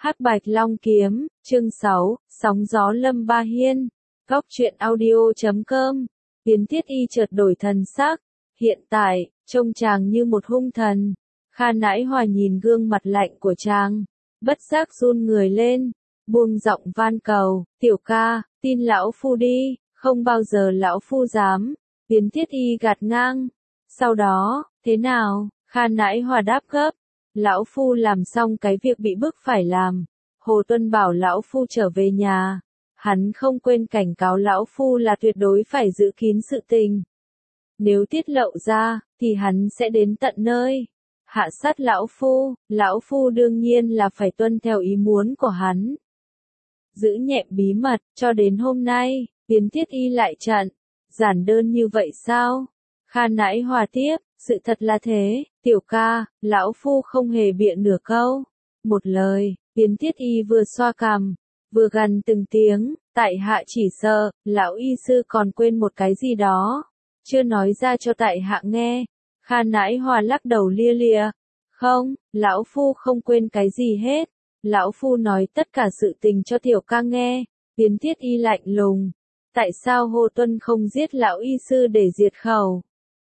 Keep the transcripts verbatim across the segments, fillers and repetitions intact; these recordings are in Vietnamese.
Hắc Bạch Long Kiếm, chương sáu, Sóng Gió Lâm Ba Hiên, Góc Truyện Audio chấm com. Yến Thiết Y chợt đổi thần sắc, hiện tại, trông chàng như một hung thần. Kha Nãi Hòa nhìn gương mặt lạnh của chàng, bất giác run người lên, buông giọng van cầu, tiểu ca, tin lão phu đi, không bao giờ lão phu dám. Yến Thiết Y gạt ngang, sau đó, thế nào? Kha Nãi Hòa đáp gấp, lão phu làm xong cái việc bị bức phải làm. Hồ Tuân bảo lão phu trở về nhà, hắn không quên cảnh cáo lão phu là tuyệt đối phải giữ kín sự tình. Nếu tiết lộ ra, thì hắn sẽ đến tận nơi, hạ sát lão phu, lão phu đương nhiên là phải tuân theo ý muốn của hắn. Giữ nhẹm bí mật, cho đến hôm nay, Yến Thiết Y lại trận, giản đơn như vậy sao? Kha Nãi Hòa tiếp, sự thật là thế, tiểu ca, lão phu không hề bịa nửa câu. Một lời, Yến Thiết Y vừa xoa cằm, vừa gằn từng tiếng, tại hạ chỉ sợ, lão y sư còn quên một cái gì đó, chưa nói ra cho tại hạ nghe. Kha Nãi Hòa lắc đầu lia lịa, không, lão phu không quên cái gì hết, lão phu nói tất cả sự tình cho tiểu ca nghe. Yến Thiết Y lạnh lùng, tại sao Hồ Tuân không giết lão y sư để diệt khẩu?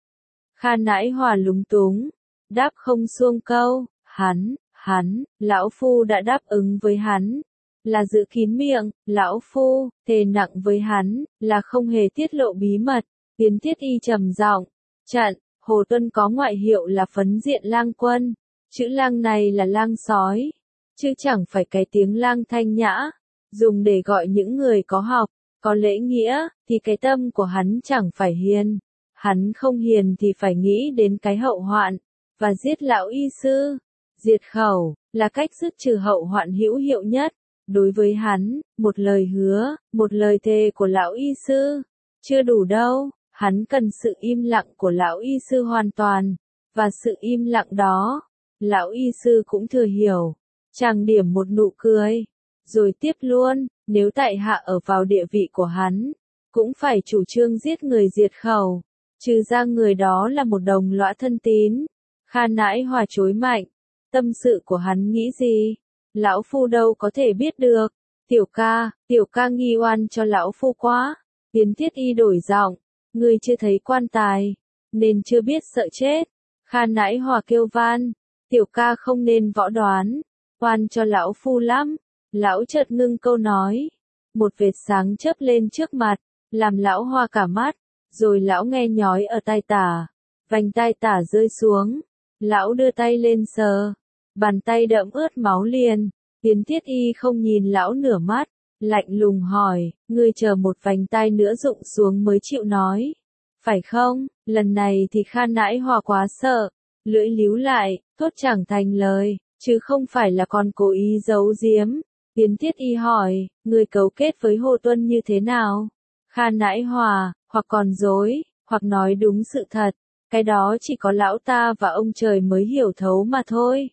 Kha Nãi Hòa lúng túng, đáp không xuông câu, hắn, hắn, lão phu đã đáp ứng với hắn, là giữ kín miệng, lão phu, thề nặng với hắn, là không hề tiết lộ bí mật. Yến Thiết Y trầm giọng, trận, Hồ Tuân có ngoại hiệu là phấn diện lang quân, chữ lang này là lang sói, chứ chẳng phải cái tiếng lang thanh nhã, dùng để gọi những người có học, có lễ nghĩa, thì cái tâm của hắn chẳng phải hiền. Hắn không hiền thì phải nghĩ đến cái hậu hoạn, và giết lão y sư. Diệt khẩu, là cách dứt trừ hậu hoạn hữu hiệu nhất. Đối với hắn, một lời hứa, một lời thề của lão y sư, chưa đủ đâu, hắn cần sự im lặng của lão y sư hoàn toàn, và sự im lặng đó, lão y sư cũng thừa hiểu. Chàng điểm một nụ cười, rồi tiếp luôn, nếu tại hạ ở vào địa vị của hắn, cũng phải chủ trương giết người diệt khẩu. Trừ ra người đó là một đồng lõa thân tín. Kha Nãi Hòa chối mạnh, tâm sự của hắn nghĩ gì, lão phu đâu có thể biết được. Tiểu ca, tiểu ca nghi oan cho lão phu quá. Yến Thiết Y đổi giọng, ngươi chưa thấy quan tài, nên chưa biết sợ chết. Kha Nãi Hòa kêu van, tiểu ca không nên võ đoán, oan cho lão phu lắm. Lão chợt ngưng câu nói, một vệt sáng chớp lên trước mặt, làm lão hoa cả mắt. Rồi lão nghe nhói ở tai tả, vành tai tả rơi xuống, lão đưa tay lên sờ, bàn tay đẫm ướt máu liền. Yến Thiết Y không nhìn lão nửa mắt, lạnh lùng hỏi, ngươi chờ một vành tai nữa rụng xuống mới chịu nói, phải không? Lần này thì Kha Nãi Hòa quá sợ, lưỡi líu lại, thốt chẳng thành lời, chứ không phải là con cố ý giấu giếm. Yến Thiết Y hỏi, ngươi cấu kết với Hồ Tuân như thế nào? Kha Nãi Hòa, hoặc còn dối, hoặc nói đúng sự thật, cái đó chỉ có lão ta và ông trời mới hiểu thấu mà thôi.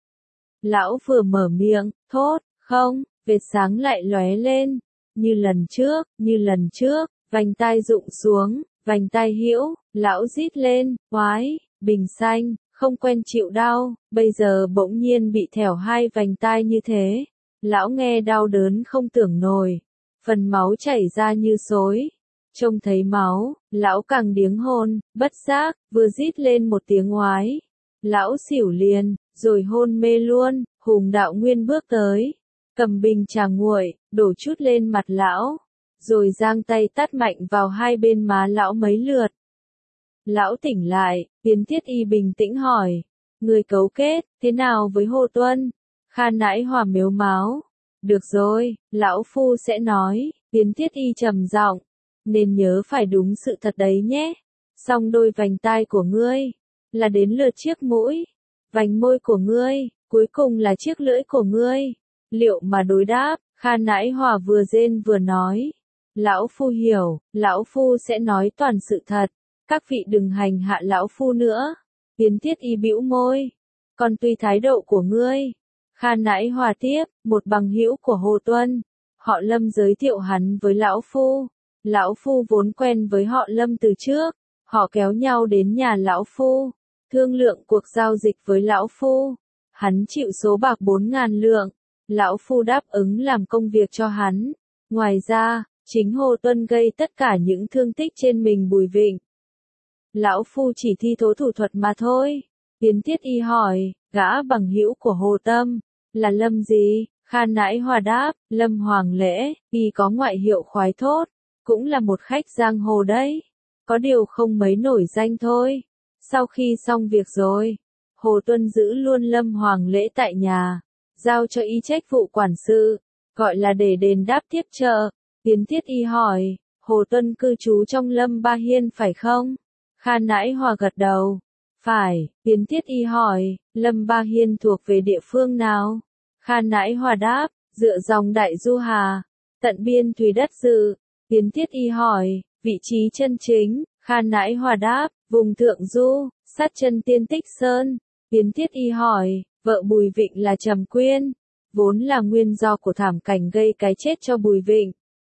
Lão vừa mở miệng, thốt, không, vệt sáng lại lóe lên, như lần trước, như lần trước, vành tai rụng xuống, vành tai hữu, lão rít lên, oái, bình xanh, không quen chịu đau, bây giờ bỗng nhiên bị thẻo hai vành tai như thế, lão nghe đau đớn không tưởng nổi, phần máu chảy ra như xối. Trông thấy máu, lão càng điếng hôn, bất giác, vừa rít lên một tiếng oái. Lão xỉu liền, rồi hôn mê luôn. Hùng Đạo Nguyên bước tới, cầm bình trà nguội, đổ chút lên mặt lão, rồi giang tay tát mạnh vào hai bên má lão mấy lượt. Lão tỉnh lại, Yến Thiết Y bình tĩnh hỏi, người cấu kết, thế nào với Hồ Tuân? Kha Nãi Hòa mếu máo, được rồi, lão phu sẽ nói. Yến Thiết Y trầm giọng, nên nhớ phải đúng sự thật đấy nhé. Song đôi vành tai của ngươi, là đến lượt chiếc mũi, vành môi của ngươi, cuối cùng là chiếc lưỡi của ngươi. Liệu mà đối đáp? Kha Nãi Hòa vừa rên vừa nói, lão phu hiểu, lão phu sẽ nói toàn sự thật, các vị đừng hành hạ lão phu nữa. Yến Thiết Y bĩu môi, còn tùy thái độ của ngươi. Kha Nãi Hòa tiếp, một bằng hữu của Hồ Tuân, họ Lâm giới thiệu hắn với lão phu. Lão phu vốn quen với họ Lâm từ trước, họ kéo nhau đến nhà lão phu, thương lượng cuộc giao dịch với lão phu. Hắn chịu số bạc bốn ngàn lượng, Lão Phu đáp ứng làm công việc cho hắn. Ngoài ra, chính Hồ Tuân gây tất cả những thương tích trên mình Bùi Vịnh. Lão Phu chỉ thi thố thủ thuật mà thôi. Yến Thiết Y hỏi, gã bằng hữu của Hồ Tâm, là Lâm gì? Kha Nãi Hòa đáp, Lâm Hoàng Lễ, y có ngoại hiệu khoái thốt, cũng là một khách giang hồ đấy. Có điều không mấy nổi danh thôi. Sau khi xong việc rồi, Hồ Tuân giữ luôn Lâm Hoàng Lễ tại nhà, giao cho y trách vụ quản sự, gọi là để đền đáp tiếp trợ. Yến Thiết Y hỏi, Hồ Tuân cư trú trong Lâm Ba Hiên phải không? Kha Nãi Hòa gật đầu. Phải. Yến Thiết Y hỏi, Lâm Ba Hiên thuộc về địa phương nào? Kha Nãi Hòa đáp, dựa dòng Đại Du Hà, tận biên thủy đất dự. Yến Thiết Y hỏi, vị trí chân chính? Kha Nãi Hòa đáp, vùng Thượng Du, sát chân Tiên Tích Sơn. Yến Thiết Y hỏi, vợ Bùi Vịnh là Trầm Quyên, vốn là nguyên do của thảm cảnh gây cái chết cho Bùi Vịnh.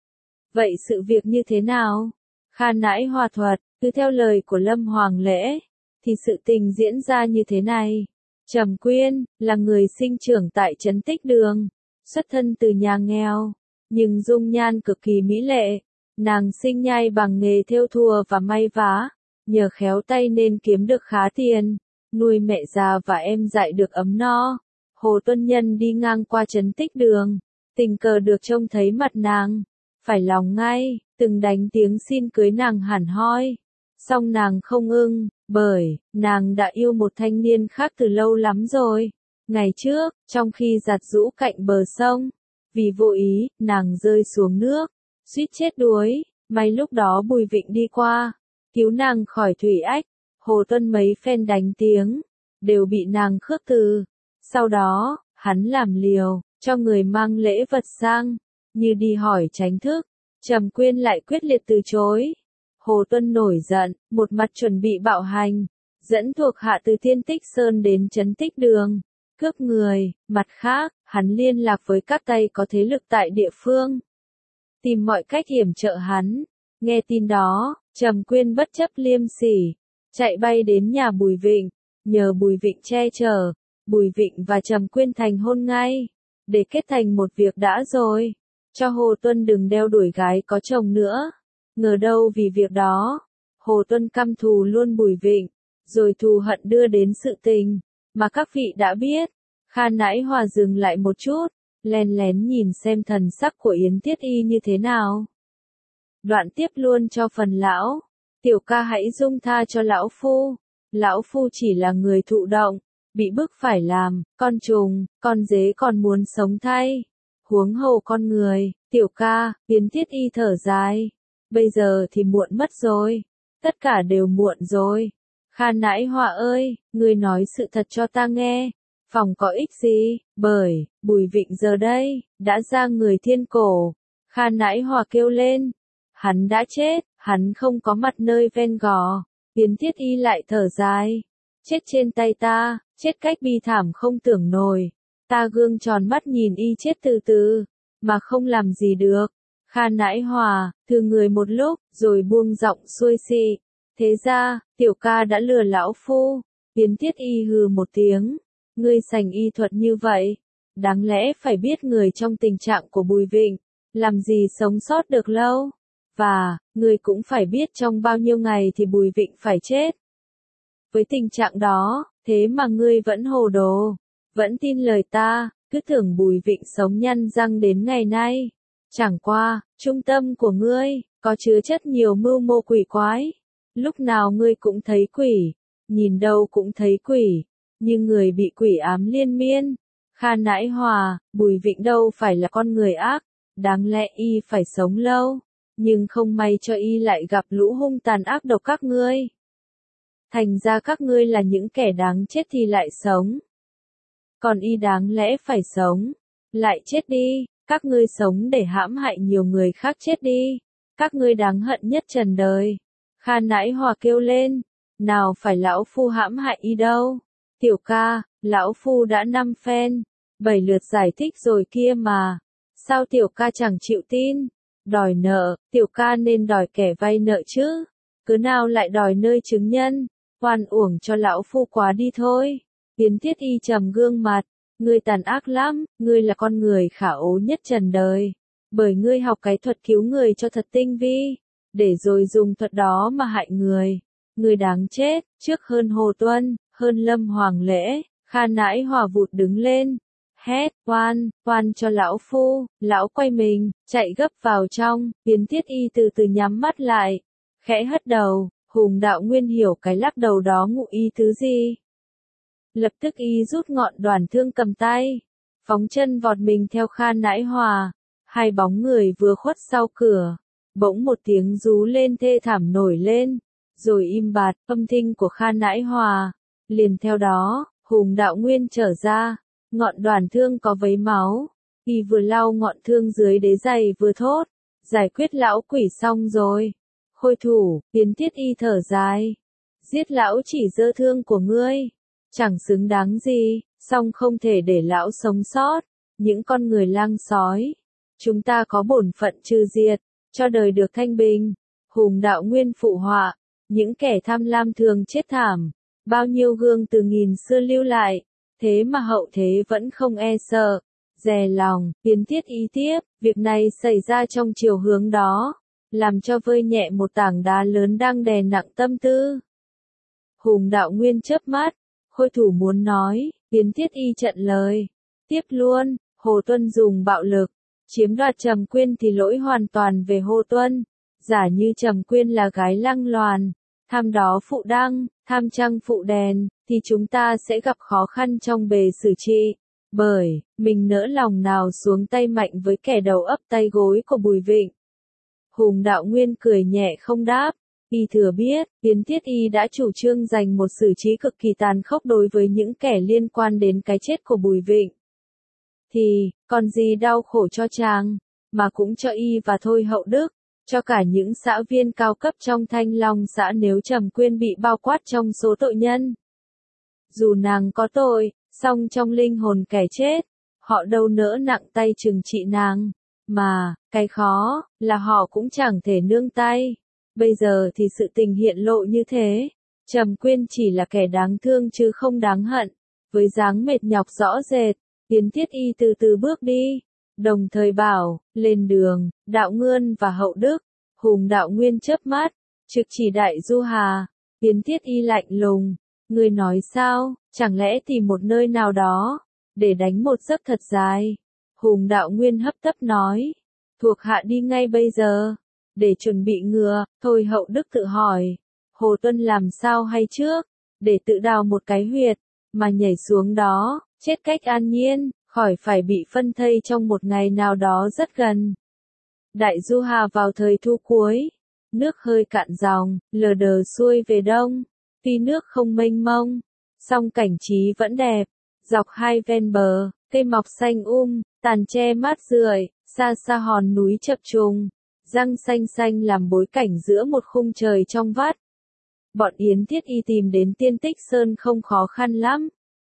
Vậy sự việc như thế nào? Kha Nãi Hòa thuật, cứ theo lời của Lâm Hoàng Lễ, thì sự tình diễn ra như thế này. Trầm Quyên, là người sinh trưởng tại Trấn Tích Đường, xuất thân từ nhà nghèo, nhưng dung nhan cực kỳ mỹ lệ. Nàng sinh nhai bằng nghề thêu thùa và may vá, nhờ khéo tay nên kiếm được khá tiền, nuôi mẹ già và em dại được ấm no. Hồ Tuân Nhân đi ngang qua Trấn Tích Đường, tình cờ được trông thấy mặt nàng, phải lòng ngay, từng đánh tiếng xin cưới nàng hẳn hoi. Song nàng không ưng, bởi, nàng đã yêu một thanh niên khác từ lâu lắm rồi. Ngày trước, trong khi giặt giũ cạnh bờ sông, vì vô ý, nàng rơi xuống nước, suýt chết đuối. May lúc đó Bùi Vịnh đi qua, cứu nàng khỏi thủy ách. Hồ Tuân mấy phen đánh tiếng, đều bị nàng khước từ. Sau đó, hắn làm liều, cho người mang lễ vật sang, như đi hỏi tránh thức. Trầm Quyên lại quyết liệt từ chối. Hồ Tuân nổi giận, một mặt chuẩn bị bạo hành, dẫn thuộc hạ từ Thiên Tích Sơn đến Trấn Tích Đường, cướp người. Mặt khác, hắn liên lạc với các tay có thế lực tại địa phương, tìm mọi cách hiểm trợ hắn. Nghe tin đó, Trầm Quyên bất chấp liêm sỉ, chạy bay đến nhà Bùi Vịnh, nhờ Bùi Vịnh che chở. Bùi Vịnh và Trầm Quyên thành hôn ngay, để kết thành một việc đã rồi, cho Hồ Tuân đừng đeo đuổi gái có chồng nữa. Ngờ đâu vì việc đó, Hồ Tuân căm thù luôn Bùi Vịnh, rồi thù hận đưa đến sự tình mà các vị đã biết. Kha Nãi Hòa dừng lại một chút, len lén nhìn xem thần sắc của Yến Thiết Y như thế nào. Đoạn tiếp luôn cho phần lão, tiểu ca hãy dung tha cho lão phu. Lão phu chỉ là người thụ động, bị bức phải làm, con trùng, con dế còn muốn sống thay, huống hồ con người. Tiểu ca, Yến Thiết Y thở dài, bây giờ thì muộn mất rồi, tất cả đều muộn rồi. Kha Nãi Hòa ơi, ngươi nói sự thật cho ta nghe, phòng có ích gì, bởi, Bùi Vịnh giờ đây, đã ra người thiên cổ. Kha Nãi Hòa kêu lên, hắn đã chết, hắn không có mặt nơi ven gò. Yến Thiết Y lại thở dài, chết trên tay ta, chết cách bi thảm không tưởng nổi. Ta gương tròn mắt nhìn y chết từ từ, mà không làm gì được. Kha Nãi Hòa, thử người một lúc, rồi buông giọng xuôi xị. Thế ra, tiểu ca đã lừa lão phu. Yến Thiết Y hừ một tiếng, ngươi sành y thuật như vậy, đáng lẽ phải biết người trong tình trạng của Bùi Vịnh, làm gì sống sót được lâu. Và, ngươi cũng phải biết trong bao nhiêu ngày thì Bùi Vịnh phải chết. Với tình trạng đó, thế mà ngươi vẫn hồ đồ, vẫn tin lời ta, cứ tưởng Bùi Vịnh sống nhăn răng đến ngày nay. Chẳng qua, trung tâm của ngươi, có chứa chất nhiều mưu mô quỷ quái. Lúc nào ngươi cũng thấy quỷ, nhìn đâu cũng thấy quỷ, như người bị quỷ ám liên miên. Kha Nãi Hòa, Bùi Vịnh đâu phải là con người ác, đáng lẽ y phải sống lâu, nhưng không may cho y lại gặp lũ hung tàn ác độc các ngươi. Thành ra các ngươi là những kẻ đáng chết thì lại sống. Còn y đáng lẽ phải sống, lại chết đi. Các ngươi sống để hãm hại nhiều người khác chết đi. Các ngươi đáng hận nhất trần đời. Kha Nãi Hòa kêu lên, nào phải lão phu hãm hại y đâu. Tiểu ca, lão phu đã năm phen, bảy lượt giải thích rồi kia mà. Sao tiểu ca chẳng chịu tin? Đòi nợ, tiểu ca nên đòi kẻ vay nợ chứ. Cứ nào lại đòi nơi chứng nhân, oan uổng cho lão phu quá đi thôi. Yến Thiết Y trầm gương mặt, Ngươi tàn ác lắm, ngươi là con người khả ố nhất trần đời. Bởi ngươi học cái thuật cứu người cho thật tinh vi, để rồi dùng thuật đó mà hại người. Ngươi đáng chết, trước hơn Hồ Tuân, hơn Lâm Hoàng Lễ, Kha Nãi Hòa vụt đứng lên. Hét, oan, oan cho lão phu, lão quay mình, chạy gấp vào trong, Tiến Thiết Y từ từ nhắm mắt lại, khẽ hất đầu, Hùng Đạo Nguyên hiểu cái lắc đầu đó ngụ ý thứ gì. Lập tức y rút ngọn đoàn thương cầm tay, phóng chân vọt mình theo Kha Nãi Hòa, hai bóng người vừa khuất sau cửa, bỗng một tiếng rú lên thê thảm nổi lên, rồi im bặt, âm thanh của Kha Nãi Hòa, liền theo đó, Hùng Đạo Nguyên trở ra. Ngọn đoàn thương có vấy máu, y vừa lau ngọn thương dưới đế giày vừa thốt, giải quyết lão quỷ xong rồi. Khôi thủ, Tiến Thiết Y thở dài, giết lão chỉ dơ thương của ngươi, chẳng xứng đáng gì, song không thể để lão sống sót. Những con người lang sói, chúng ta có bổn phận trừ diệt, cho đời được thanh bình. Hùng Đạo Nguyên phụ họa, những kẻ tham lam thường chết thảm, bao nhiêu gương từ nghìn xưa lưu lại. Thế mà hậu thế vẫn không e sợ, dè lòng. Tiến Thiết Y tiếp, việc này xảy ra trong chiều hướng đó, làm cho vơi nhẹ một tảng đá lớn đang đè nặng tâm tư. Hùng Đạo Nguyên chớp mắt, Khôi thủ muốn nói, Tiến Thiết Y chặn lời, tiếp luôn, Hồ Tuân dùng bạo lực, chiếm đoạt Trầm Quyên thì lỗi hoàn toàn về Hồ Tuân, giả như Trầm Quyên là gái lăng loàn, tham đó phụ đăng, tham trăng phụ đèn, thì chúng ta sẽ gặp khó khăn trong bề xử trị. Bởi, mình nỡ lòng nào xuống tay mạnh với kẻ đầu ấp tay gối của Bùi Vịnh. Hùng Đạo Nguyên cười nhẹ không đáp, y thừa biết, Tiến Thiết Y đã chủ trương dành một xử trí cực kỳ tàn khốc đối với những kẻ liên quan đến cái chết của Bùi Vịnh. Thì, còn gì đau khổ cho chàng, mà cũng cho y và Thôi Hậu Đức. Cho cả những xã viên cao cấp trong Thanh Long xã nếu Trầm Quyên bị bao quát trong số tội nhân. Dù nàng có tội, song trong linh hồn kẻ chết, họ đâu nỡ nặng tay trừng trị nàng. Mà, cái khó, là họ cũng chẳng thể nương tay. Bây giờ thì sự tình hiện lộ như thế. Trầm Quyên chỉ là kẻ đáng thương chứ không đáng hận. Với dáng mệt nhọc rõ rệt, Tiến Thiết Y từ từ bước đi. Đồng thời bảo, lên đường, Đạo Ngươn và Hậu Đức. Hùng Đạo Nguyên chớp mắt, trực chỉ Đại Du Hà. Tiến Thiết Y lạnh lùng, ngươi nói sao, chẳng lẽ tìm một nơi nào đó, để đánh một giấc thật dài. Hùng Đạo Nguyên hấp tấp nói, thuộc hạ đi ngay bây giờ, để chuẩn bị ngựa. Thôi Hậu Đức tự hỏi, Hồ Tuân làm sao hay trước, để tự đào một cái huyệt, mà nhảy xuống đó, chết cách an nhiên, khỏi phải bị phân thây trong một ngày nào đó rất gần. Đại Du Hà vào thời thu cuối, nước hơi cạn dòng, lờ đờ xuôi về đông, tuy nước không mênh mông, song cảnh trí vẫn đẹp, dọc hai ven bờ, cây mọc xanh um, tàn tre mát rượi, xa xa hòn núi chập trùng, răng xanh xanh làm bối cảnh giữa một khung trời trong vắt. Bọn Yến Thiết Y tìm đến Tiên Tích Sơn không khó khăn lắm.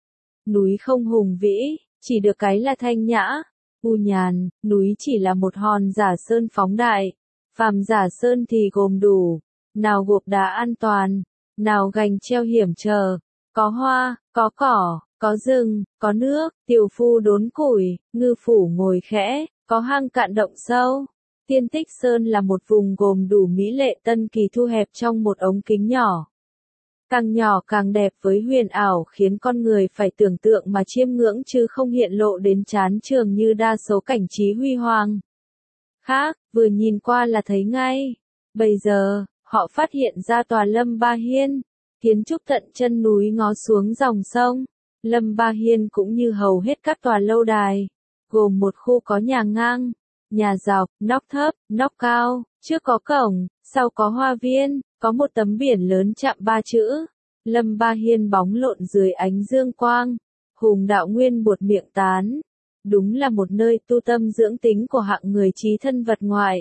Núi không hùng vĩ, chỉ được cái là thanh nhã, u nhàn, núi chỉ là một hòn giả sơn phóng đại, phàm giả sơn thì gồm đủ, nào gộp đá an toàn, nào gành treo hiểm trở, có hoa, có cỏ, có rừng, có nước, tiểu phu đốn củi, ngư phủ ngồi khẽ, có hang cạn động sâu. Tiên Tích Sơn là một vùng gồm đủ mỹ lệ tân kỳ thu hẹp trong một ống kính nhỏ. Càng nhỏ càng đẹp với huyền ảo khiến con người phải tưởng tượng mà chiêm ngưỡng chứ không hiện lộ đến chán chường như đa số cảnh trí huy hoàng. Khác, vừa nhìn qua là thấy ngay. Bây giờ, họ phát hiện ra tòa Lâm Ba Hiên, kiến trúc tận chân núi ngó xuống dòng sông. Lâm Ba Hiên cũng như hầu hết các tòa lâu đài, gồm một khu có nhà ngang, nhà dọc, nóc thấp, nóc cao, trước có cổng, sau có hoa viên, có một tấm biển lớn chạm ba chữ. Lâm Ba Hiên bóng lộn dưới ánh dương quang. Hùng Đạo Nguyên buột miệng tán. Đúng là một nơi tu tâm dưỡng tính của hạng người trí thân vật ngoại.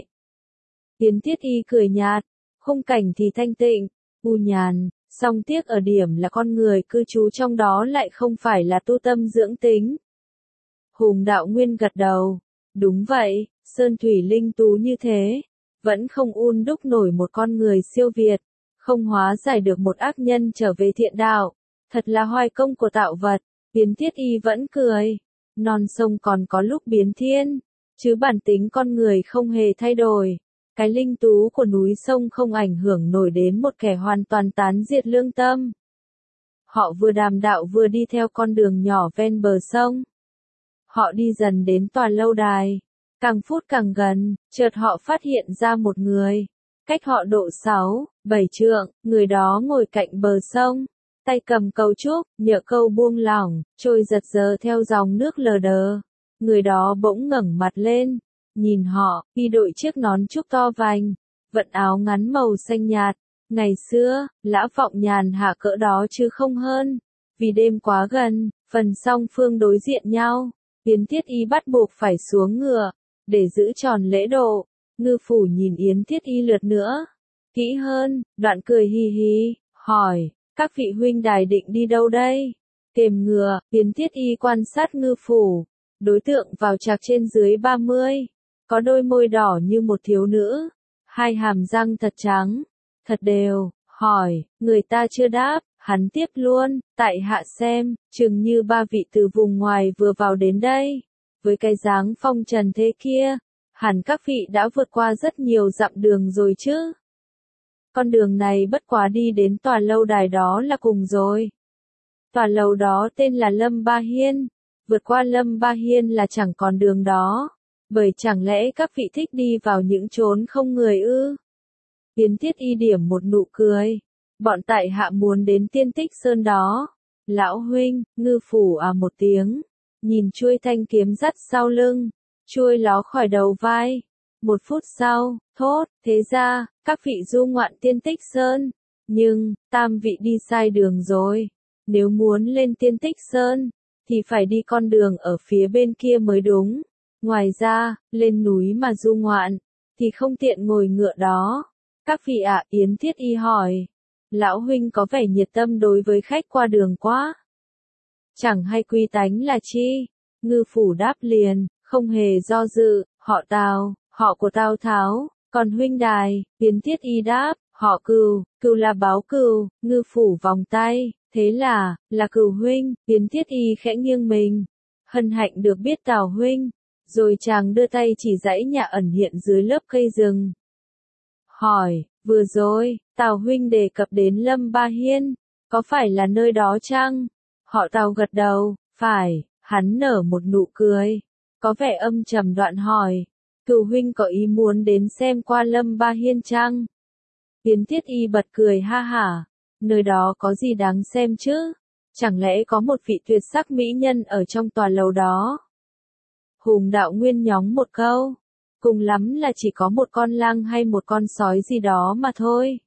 Tiến Thiết Y cười nhạt, khung cảnh thì thanh tịnh, u nhàn, song tiếc ở điểm là con người cư trú trong đó lại không phải là tu tâm dưỡng tính. Hùng Đạo Nguyên gật đầu, đúng vậy, sơn thủy linh tú như thế, vẫn không un đúc nổi một con người siêu việt, không hóa giải được một ác nhân trở về thiện đạo, thật là hoài công của tạo vật. Yến Thiết Y vẫn cười. Non sông còn có lúc biến thiên, chứ bản tính con người không hề thay đổi. Cái linh tú của núi sông không ảnh hưởng nổi đến một kẻ hoàn toàn tán diệt lương tâm. Họ vừa đàm đạo vừa đi theo con đường nhỏ ven bờ sông. Họ đi dần đến tòa lâu đài. Càng phút càng gần, chợt họ phát hiện ra một người. Cách họ độ sáu, bảy trượng, người đó ngồi cạnh bờ sông. Tay cầm câu trúc, nhựa câu buông lỏng, trôi giật giơ theo dòng nước lờ đờ. Người đó bỗng ngẩng mặt lên, nhìn họ, y đội chiếc nón trúc to vành, vận áo ngắn màu xanh nhạt. Ngày xưa, Lã Vọng nhàn hạ cỡ đó chứ không hơn. Vì đêm quá gần, phần song phương đối diện nhau, Yến Thiết Y bắt buộc phải xuống ngựa, để giữ tròn lễ độ. Ngư phủ nhìn Yến Thiết Y lượt nữa, kỹ hơn, đoạn cười hì hì, hỏi, các vị huynh đài định đi đâu đây? Kềm ngựa, Yến Thiết Y quan sát ngư phủ, đối tượng vào trạc trên dưới ba mươi, có đôi môi đỏ như một thiếu nữ, hai hàm răng thật trắng, thật đều, hỏi, người ta chưa đáp, hắn tiếp luôn, tại hạ xem, chừng như ba vị từ vùng ngoài vừa vào đến đây, với cái dáng phong trần thế kia, hẳn các vị đã vượt qua rất nhiều dặm đường rồi chứ. Con đường này bất quá đi đến tòa lâu đài đó là cùng rồi. Tòa lầu đó tên là Lâm Ba Hiên, vượt qua Lâm Ba Hiên là chẳng còn đường đó, bởi chẳng lẽ các vị thích đi vào những chốn không người ư? Yến Thiết Y điểm một nụ cười, bọn tại hạ muốn đến Tiên Tích Sơn đó. Lão huynh, ngư phủ à một tiếng, nhìn chuôi thanh kiếm dắt sau lưng, chuôi ló khỏi đầu vai. Một phút sau, thốt, thế ra, các vị du ngoạn Tiên Tích Sơn, nhưng, tam vị đi sai đường rồi. Nếu muốn lên Tiên Tích Sơn, thì phải đi con đường ở phía bên kia mới đúng. Ngoài ra, lên núi mà du ngoạn, thì không tiện ngồi ngựa đó. Các vị ạ, Yến Thiết Y hỏi. Lão huynh có vẻ nhiệt tâm đối với khách qua đường quá. Chẳng hay quy tánh là chi? Ngư phủ đáp liền, không hề do dự, họ Tào, họ của Tào Tháo, còn huynh đài, Yến Thiết Y đáp, họ Cừu, Cừu là báo cừu. Ngư phủ vòng tay, thế là, là Cừu huynh. Yến Thiết Y khẽ nghiêng mình, hân hạnh được biết Tào huynh, rồi chàng đưa tay chỉ dãy nhà ẩn hiện dưới lớp cây rừng. Hỏi, vừa rồi, Tào huynh đề cập đến Lâm Ba Hiên, có phải là nơi đó chăng? Họ Tào gật đầu, phải, hắn nở một nụ cười, có vẻ âm trầm đoạn hỏi, Cừu huynh có ý muốn đến xem qua Lâm Ba Hiên chăng? Yến Thiết Y bật cười ha hả, nơi đó có gì đáng xem chứ? Chẳng lẽ có một vị tuyệt sắc mỹ nhân ở trong tòa lầu đó? Hùng Đạo Nguyên nhóng một câu, cùng lắm là chỉ có một con lang hay một con sói gì đó mà thôi.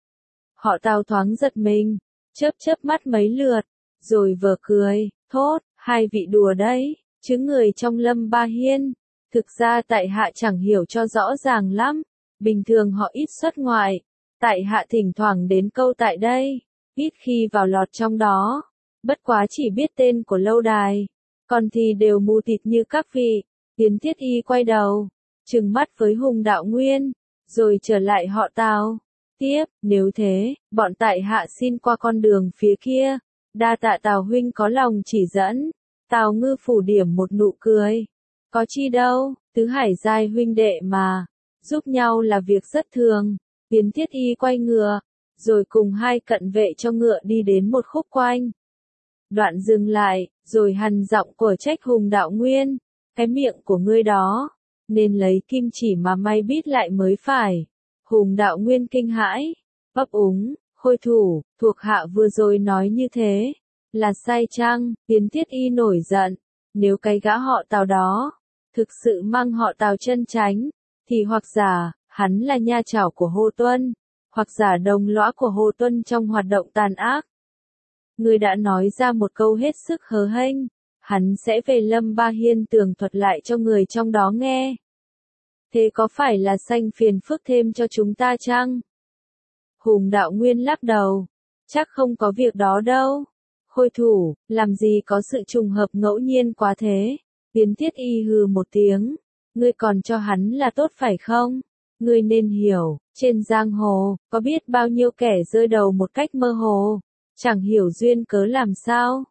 Họ Tào thoáng giật mình, chớp chớp mắt mấy lượt, rồi vờ cười, thốt, hai vị đùa đấy, chứ người trong Lâm Ba Hiên. Thực ra tại hạ chẳng hiểu cho rõ ràng lắm, bình thường họ ít xuất ngoại, tại hạ thỉnh thoảng đến câu tại đây, ít khi vào lọt trong đó, bất quá chỉ biết tên của lâu đài, còn thì đều mù tịt như các vị. Yến Thiết Y quay đầu, trừng mắt với Hùng Đạo Nguyên, rồi trở lại họ Tào. Tiếp, nếu thế, bọn tại hạ xin qua con đường phía kia, đa tạ Tào huynh có lòng chỉ dẫn. Tào ngư phủ điểm một nụ cười, có chi đâu, tứ hải giai huynh đệ mà, giúp nhau là việc rất thường. Yến Thiết Y quay ngựa, rồi cùng hai cận vệ cho ngựa đi đến một khúc quanh. Đoạn dừng lại, rồi hằn giọng của trách Hùng Đạo Nguyên, cái miệng của ngươi đó, nên lấy kim chỉ mà may bít lại mới phải. Hùng Đạo Nguyên kinh hãi, ấp úng, khôi thủ, thuộc hạ vừa rồi nói như thế, là sai chăng? Yến Thiết Y nổi giận, nếu cái gã họ Tào đó, thực sự mang họ Tào chân chánh, thì hoặc giả, hắn là nha chảo của Hồ Tuân, hoặc giả đồng lõa của Hồ Tuân trong hoạt động tàn ác. Người đã nói ra một câu hết sức hớ hênh, hắn sẽ về Lâm Ba Hiên tường thuật lại cho người trong đó nghe. Thế có phải là sanh phiền phức thêm cho chúng ta chăng? Hùng Đạo Nguyên lắc đầu, chắc không có việc đó đâu. Khôi thủ, làm gì có sự trùng hợp ngẫu nhiên quá thế. Yến Thiết Y hừ một tiếng, ngươi còn cho hắn là tốt phải không? Ngươi nên hiểu, trên giang hồ, có biết bao nhiêu kẻ rơi đầu một cách mơ hồ, chẳng hiểu duyên cớ làm sao.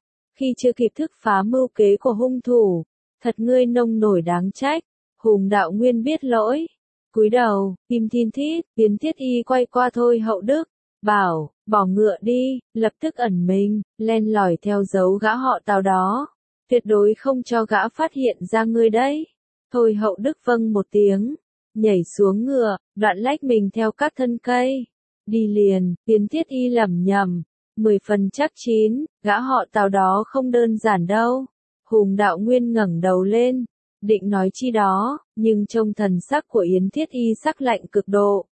khi chưa kịp thức phá mưu kế của hung thủ. Thật ngươi nông nổi đáng trách. Hùng Đạo Nguyên biết lỗi. Cúi đầu, Kim Thiên Thít, Tiến Thiết Y quay qua Thôi Hậu Đức. Bảo, bỏ ngựa đi, lập tức ẩn mình, len lỏi theo dấu gã họ Tào đó. Tuyệt đối không cho gã phát hiện ra ngươi đấy. Thôi Hậu Đức vâng một tiếng, nhảy xuống ngựa, đoạn lách mình theo các thân cây. Đi liền, Tiến Thiết Y lẩm nhẩm, mười phần chắc chín, gã họ Tào đó không đơn giản đâu. Hùng Đạo Nguyên ngẩng đầu lên, định nói chi đó, nhưng trông thần sắc của Yến Thiết Y sắc lạnh cực độ.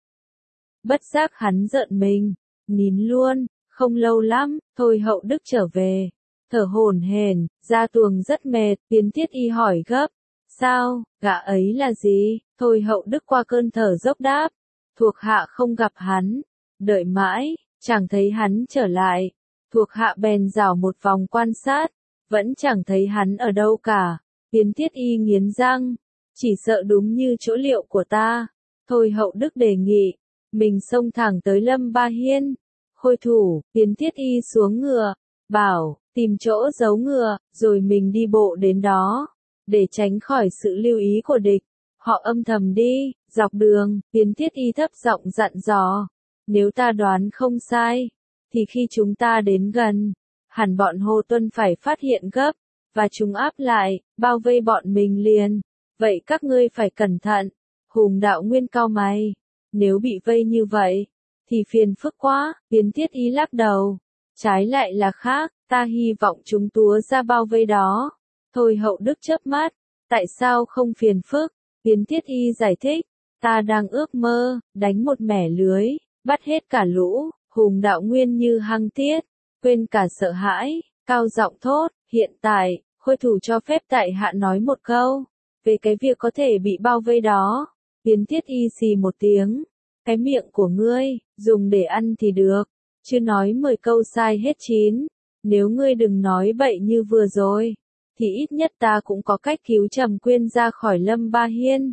Bất giác hắn giận mình, nín luôn, không lâu lắm, Thôi Hậu Đức trở về, thở hổn hển, ra tuồng rất mệt. Yến Thiết Y hỏi gấp, sao, gã ấy là gì? Thôi Hậu Đức qua cơn thở dốc đáp, thuộc hạ không gặp hắn, đợi mãi, chẳng thấy hắn trở lại. Thuộc hạ bèn dạo một vòng quan sát, vẫn chẳng thấy hắn ở đâu cả. Yến Thiết Y nghiến răng, chỉ sợ đúng như chỗ liệu của ta. Thôi Hậu Đức đề nghị, mình xông thẳng tới Lâm Ba Hiên. Khôi thủ, Yến Thiết Y xuống ngựa, bảo, tìm chỗ giấu ngựa, rồi mình đi bộ đến đó, để tránh khỏi sự lưu ý của địch. Họ âm thầm đi, dọc đường, Yến Thiết Y thấp giọng dặn dò, nếu ta đoán không sai, thì khi chúng ta đến gần, hẳn bọn Hồ Tuân phải phát hiện gấp, và chúng áp lại, bao vây bọn mình liền. Vậy các ngươi phải cẩn thận. Hùng Đạo Nguyên cau mày, nếu bị vây như vậy, thì phiền phức quá. Yến Thiết Y lắc đầu, trái lại là khác, ta hy vọng chúng túa ra bao vây đó. Thôi Hậu Đức chớp mắt, tại sao không phiền phức? Yến Thiết Y giải thích, ta đang ước mơ, đánh một mẻ lưới, bắt hết cả lũ. Hùng Đạo Nguyên như hăng tiết, quên cả sợ hãi, cao giọng thốt, hiện tại, khôi thủ cho phép tại hạ nói một câu, về cái việc có thể bị bao vây đó. Yến Thiết Y xì một tiếng, cái miệng của ngươi, dùng để ăn thì được, chứ nói mười câu sai hết chín. Nếu ngươi đừng nói bậy như vừa rồi, thì ít nhất ta cũng có cách cứu Trầm Quyên ra khỏi Lâm Ba Hiên.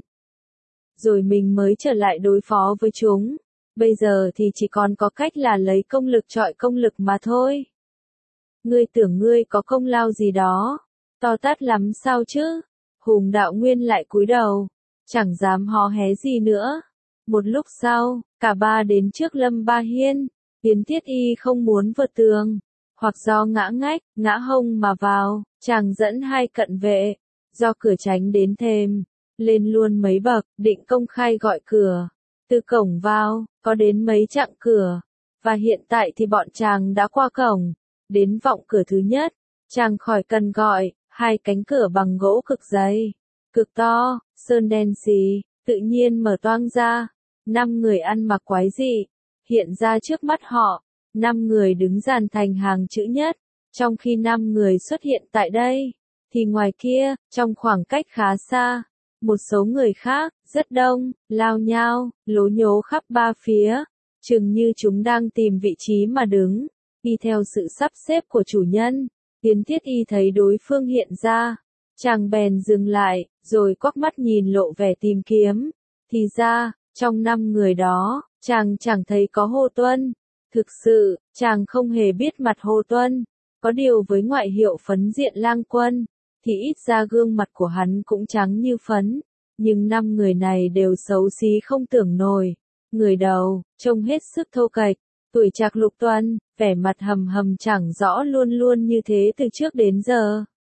Rồi mình mới trở lại đối phó với chúng. Bây giờ thì chỉ còn có cách là lấy công lực trọi công lực mà thôi. Ngươi tưởng ngươi có công lao gì đó, to tát lắm sao chứ? Hùng Đạo Nguyên lại cúi đầu, chẳng dám hò hé gì nữa. Một lúc sau, cả ba đến trước Lâm Ba Hiên. Yến Thiết Y không muốn vượt tường, hoặc do ngã ngách, ngã hông mà vào, chàng dẫn hai cận vệ, do cửa tránh đến thềm, lên luôn mấy bậc, định công khai gọi cửa. Từ cổng vào, có đến mấy chặng cửa, và hiện tại thì bọn chàng đã qua cổng, đến vọng cửa thứ nhất, chàng khỏi cần gọi, hai cánh cửa bằng gỗ cực dày, cực to, sơn đen xì, tự nhiên mở toang ra, năm người ăn mặc quái dị, hiện ra trước mắt họ, năm người đứng dàn thành hàng chữ nhất, trong khi năm người xuất hiện tại đây, thì ngoài kia, trong khoảng cách khá xa, một số người khác, rất đông, lao nhao, lố nhố khắp ba phía, chừng như chúng đang tìm vị trí mà đứng, y theo sự sắp xếp của chủ nhân. Yến Thiết Y thấy đối phương hiện ra, chàng bèn dừng lại, rồi quắc mắt nhìn lộ vẻ tìm kiếm. Thì ra, trong năm người đó, chàng chẳng thấy có Hồ Tuân. Thực sự, chàng không hề biết mặt Hồ Tuân, có điều với ngoại hiệu phấn diện lang quân, thì ít ra gương mặt của hắn cũng trắng như phấn. Nhưng năm người này đều xấu xí không tưởng nổi. Người đầu, trông hết sức thô kệch, tuổi trạc lục tuần, vẻ mặt hầm hầm chẳng rõ luôn luôn như thế từ trước đến giờ.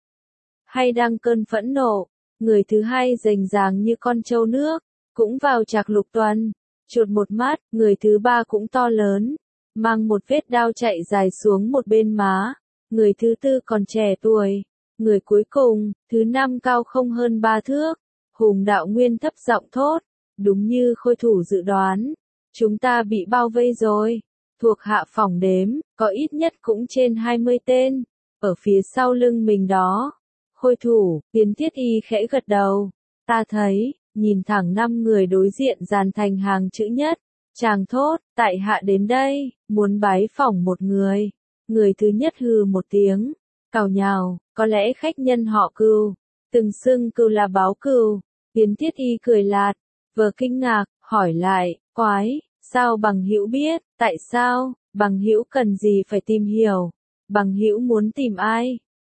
Hay đang cơn phẫn nộ. Người thứ hai rành ràng như con trâu nước, cũng vào trạc lục tuần, chuột một mắt. Người thứ ba cũng to lớn, mang một vết đao chạy dài xuống một bên má. Người thứ tư còn trẻ tuổi. Người cuối cùng, thứ năm cao không hơn ba thước. Hùng Đạo Nguyên thấp giọng thốt, đúng như khôi thủ dự đoán, chúng ta bị bao vây rồi. Thuộc hạ phỏng đếm, có ít nhất cũng trên hai mươi tên, ở phía sau lưng mình đó. Khôi thủ, Yến Thiết Y khẽ gật đầu, ta thấy, nhìn thẳng năm người đối diện dàn thành hàng chữ nhất, chàng thốt, tại hạ đến đây, muốn bái phỏng một người. Người thứ nhất hừ một tiếng, cào nhào, có lẽ khách nhân họ Cừu, từng xưng Cừu là báo cừu. Yến Thiết Y cười lạt, vừa kinh ngạc, hỏi lại, quái, sao bằng hữu biết? Tại sao? Bằng hữu cần gì phải tìm hiểu? Bằng hữu muốn tìm ai?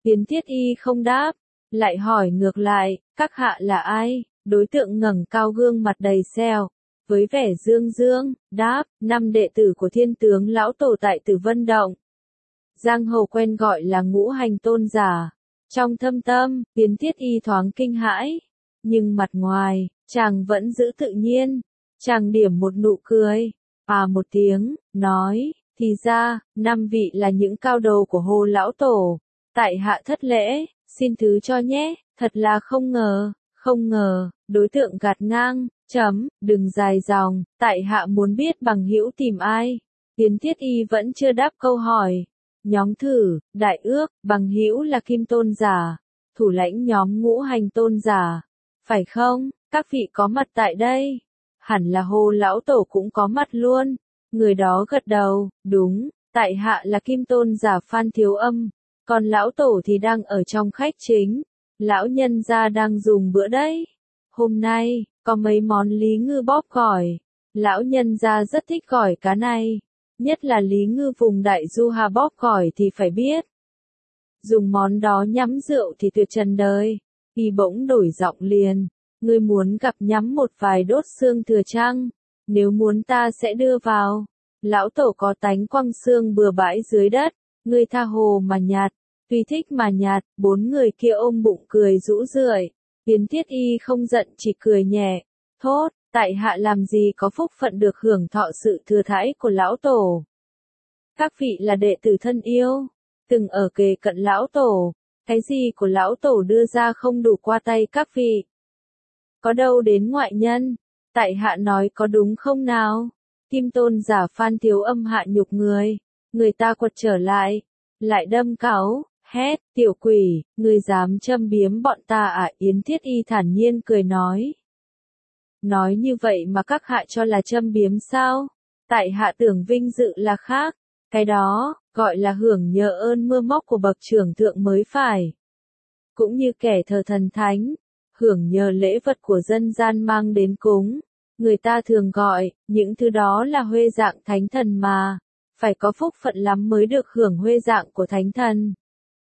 Yến Thiết Y không đáp, lại hỏi ngược lại, các hạ là ai? Đối tượng ngẩng cao gương mặt đầy sẹo, với vẻ dương dương, đáp, năm đệ tử của Thiên Tướng lão tổ tại Tử Vân Động. Giang hồ quen gọi là Ngũ Hành tôn giả. Trong thâm tâm, Yến Thiết Y thoáng kinh hãi, nhưng mặt ngoài, chàng vẫn giữ tự nhiên. Chàng điểm một nụ cười, à một tiếng, nói, thì ra, năm vị là những cao đồ của Hồ lão tổ. Tại hạ thất lễ, xin thứ cho nhé, thật là không ngờ, không ngờ, đối tượng gạt ngang, chấm, đừng dài dòng, tại hạ muốn biết bằng hữu tìm ai. Yến Thiết Y vẫn chưa đáp câu hỏi. Nhóm thử, đại ước, bằng hữu là Kim tôn giả, thủ lãnh nhóm Ngũ Hành tôn giả, phải không? Các vị có mặt tại đây, hẳn là Hồ lão tổ cũng có mặt luôn. Người đó gật đầu, đúng, tại hạ là Kim tôn giả Phan Thiếu Âm, còn lão tổ thì đang ở trong khách chính. Lão nhân gia đang dùng bữa đấy. Hôm nay, có mấy món Lý Ngư bóp gỏi. Lão nhân gia rất thích gỏi cá này. Nhất là Lý Ngư vùng Đại Du Hà bóp gỏi thì phải biết. Dùng món đó nhắm rượu thì tuyệt trần đời. Y bỗng đổi giọng liền. Ngươi muốn gặp nhắm một vài đốt xương thừa chăng? Nếu muốn ta sẽ đưa vào. Lão tổ có tánh quăng xương bừa bãi dưới đất. Ngươi tha hồ mà nhạt. Tuy thích mà nhạt, bốn người kia ôm bụng cười rũ rượi. Yến Thiết Y không giận chỉ cười nhẹ. Thốt, tại hạ làm gì có phúc phận được hưởng thọ sự thừa thãi của lão tổ. Các vị là đệ tử thân yêu, từng ở kề cận lão tổ. Cái gì của lão tổ đưa ra không đủ qua tay các vị. Có đâu đến ngoại nhân, tại hạ nói có đúng không nào? Kim tôn giả Phan Thiếu Âm hạ nhục người, người ta quật trở lại, lại đâm cáu. Hét, tiểu quỷ, ngươi dám châm biếm bọn ta à? Yến Thiết Y thản nhiên cười nói. Nói như vậy mà các hạ cho là châm biếm sao? Tại hạ tưởng vinh dự là khác. Cái đó, gọi là hưởng nhờ ơn mưa móc của bậc trưởng thượng mới phải. Cũng như kẻ thờ thần thánh, hưởng nhờ lễ vật của dân gian mang đến cúng. Người ta thường gọi, những thứ đó là huê dạng thánh thần mà. Phải có phúc phận lắm mới được hưởng huê dạng của thánh thần.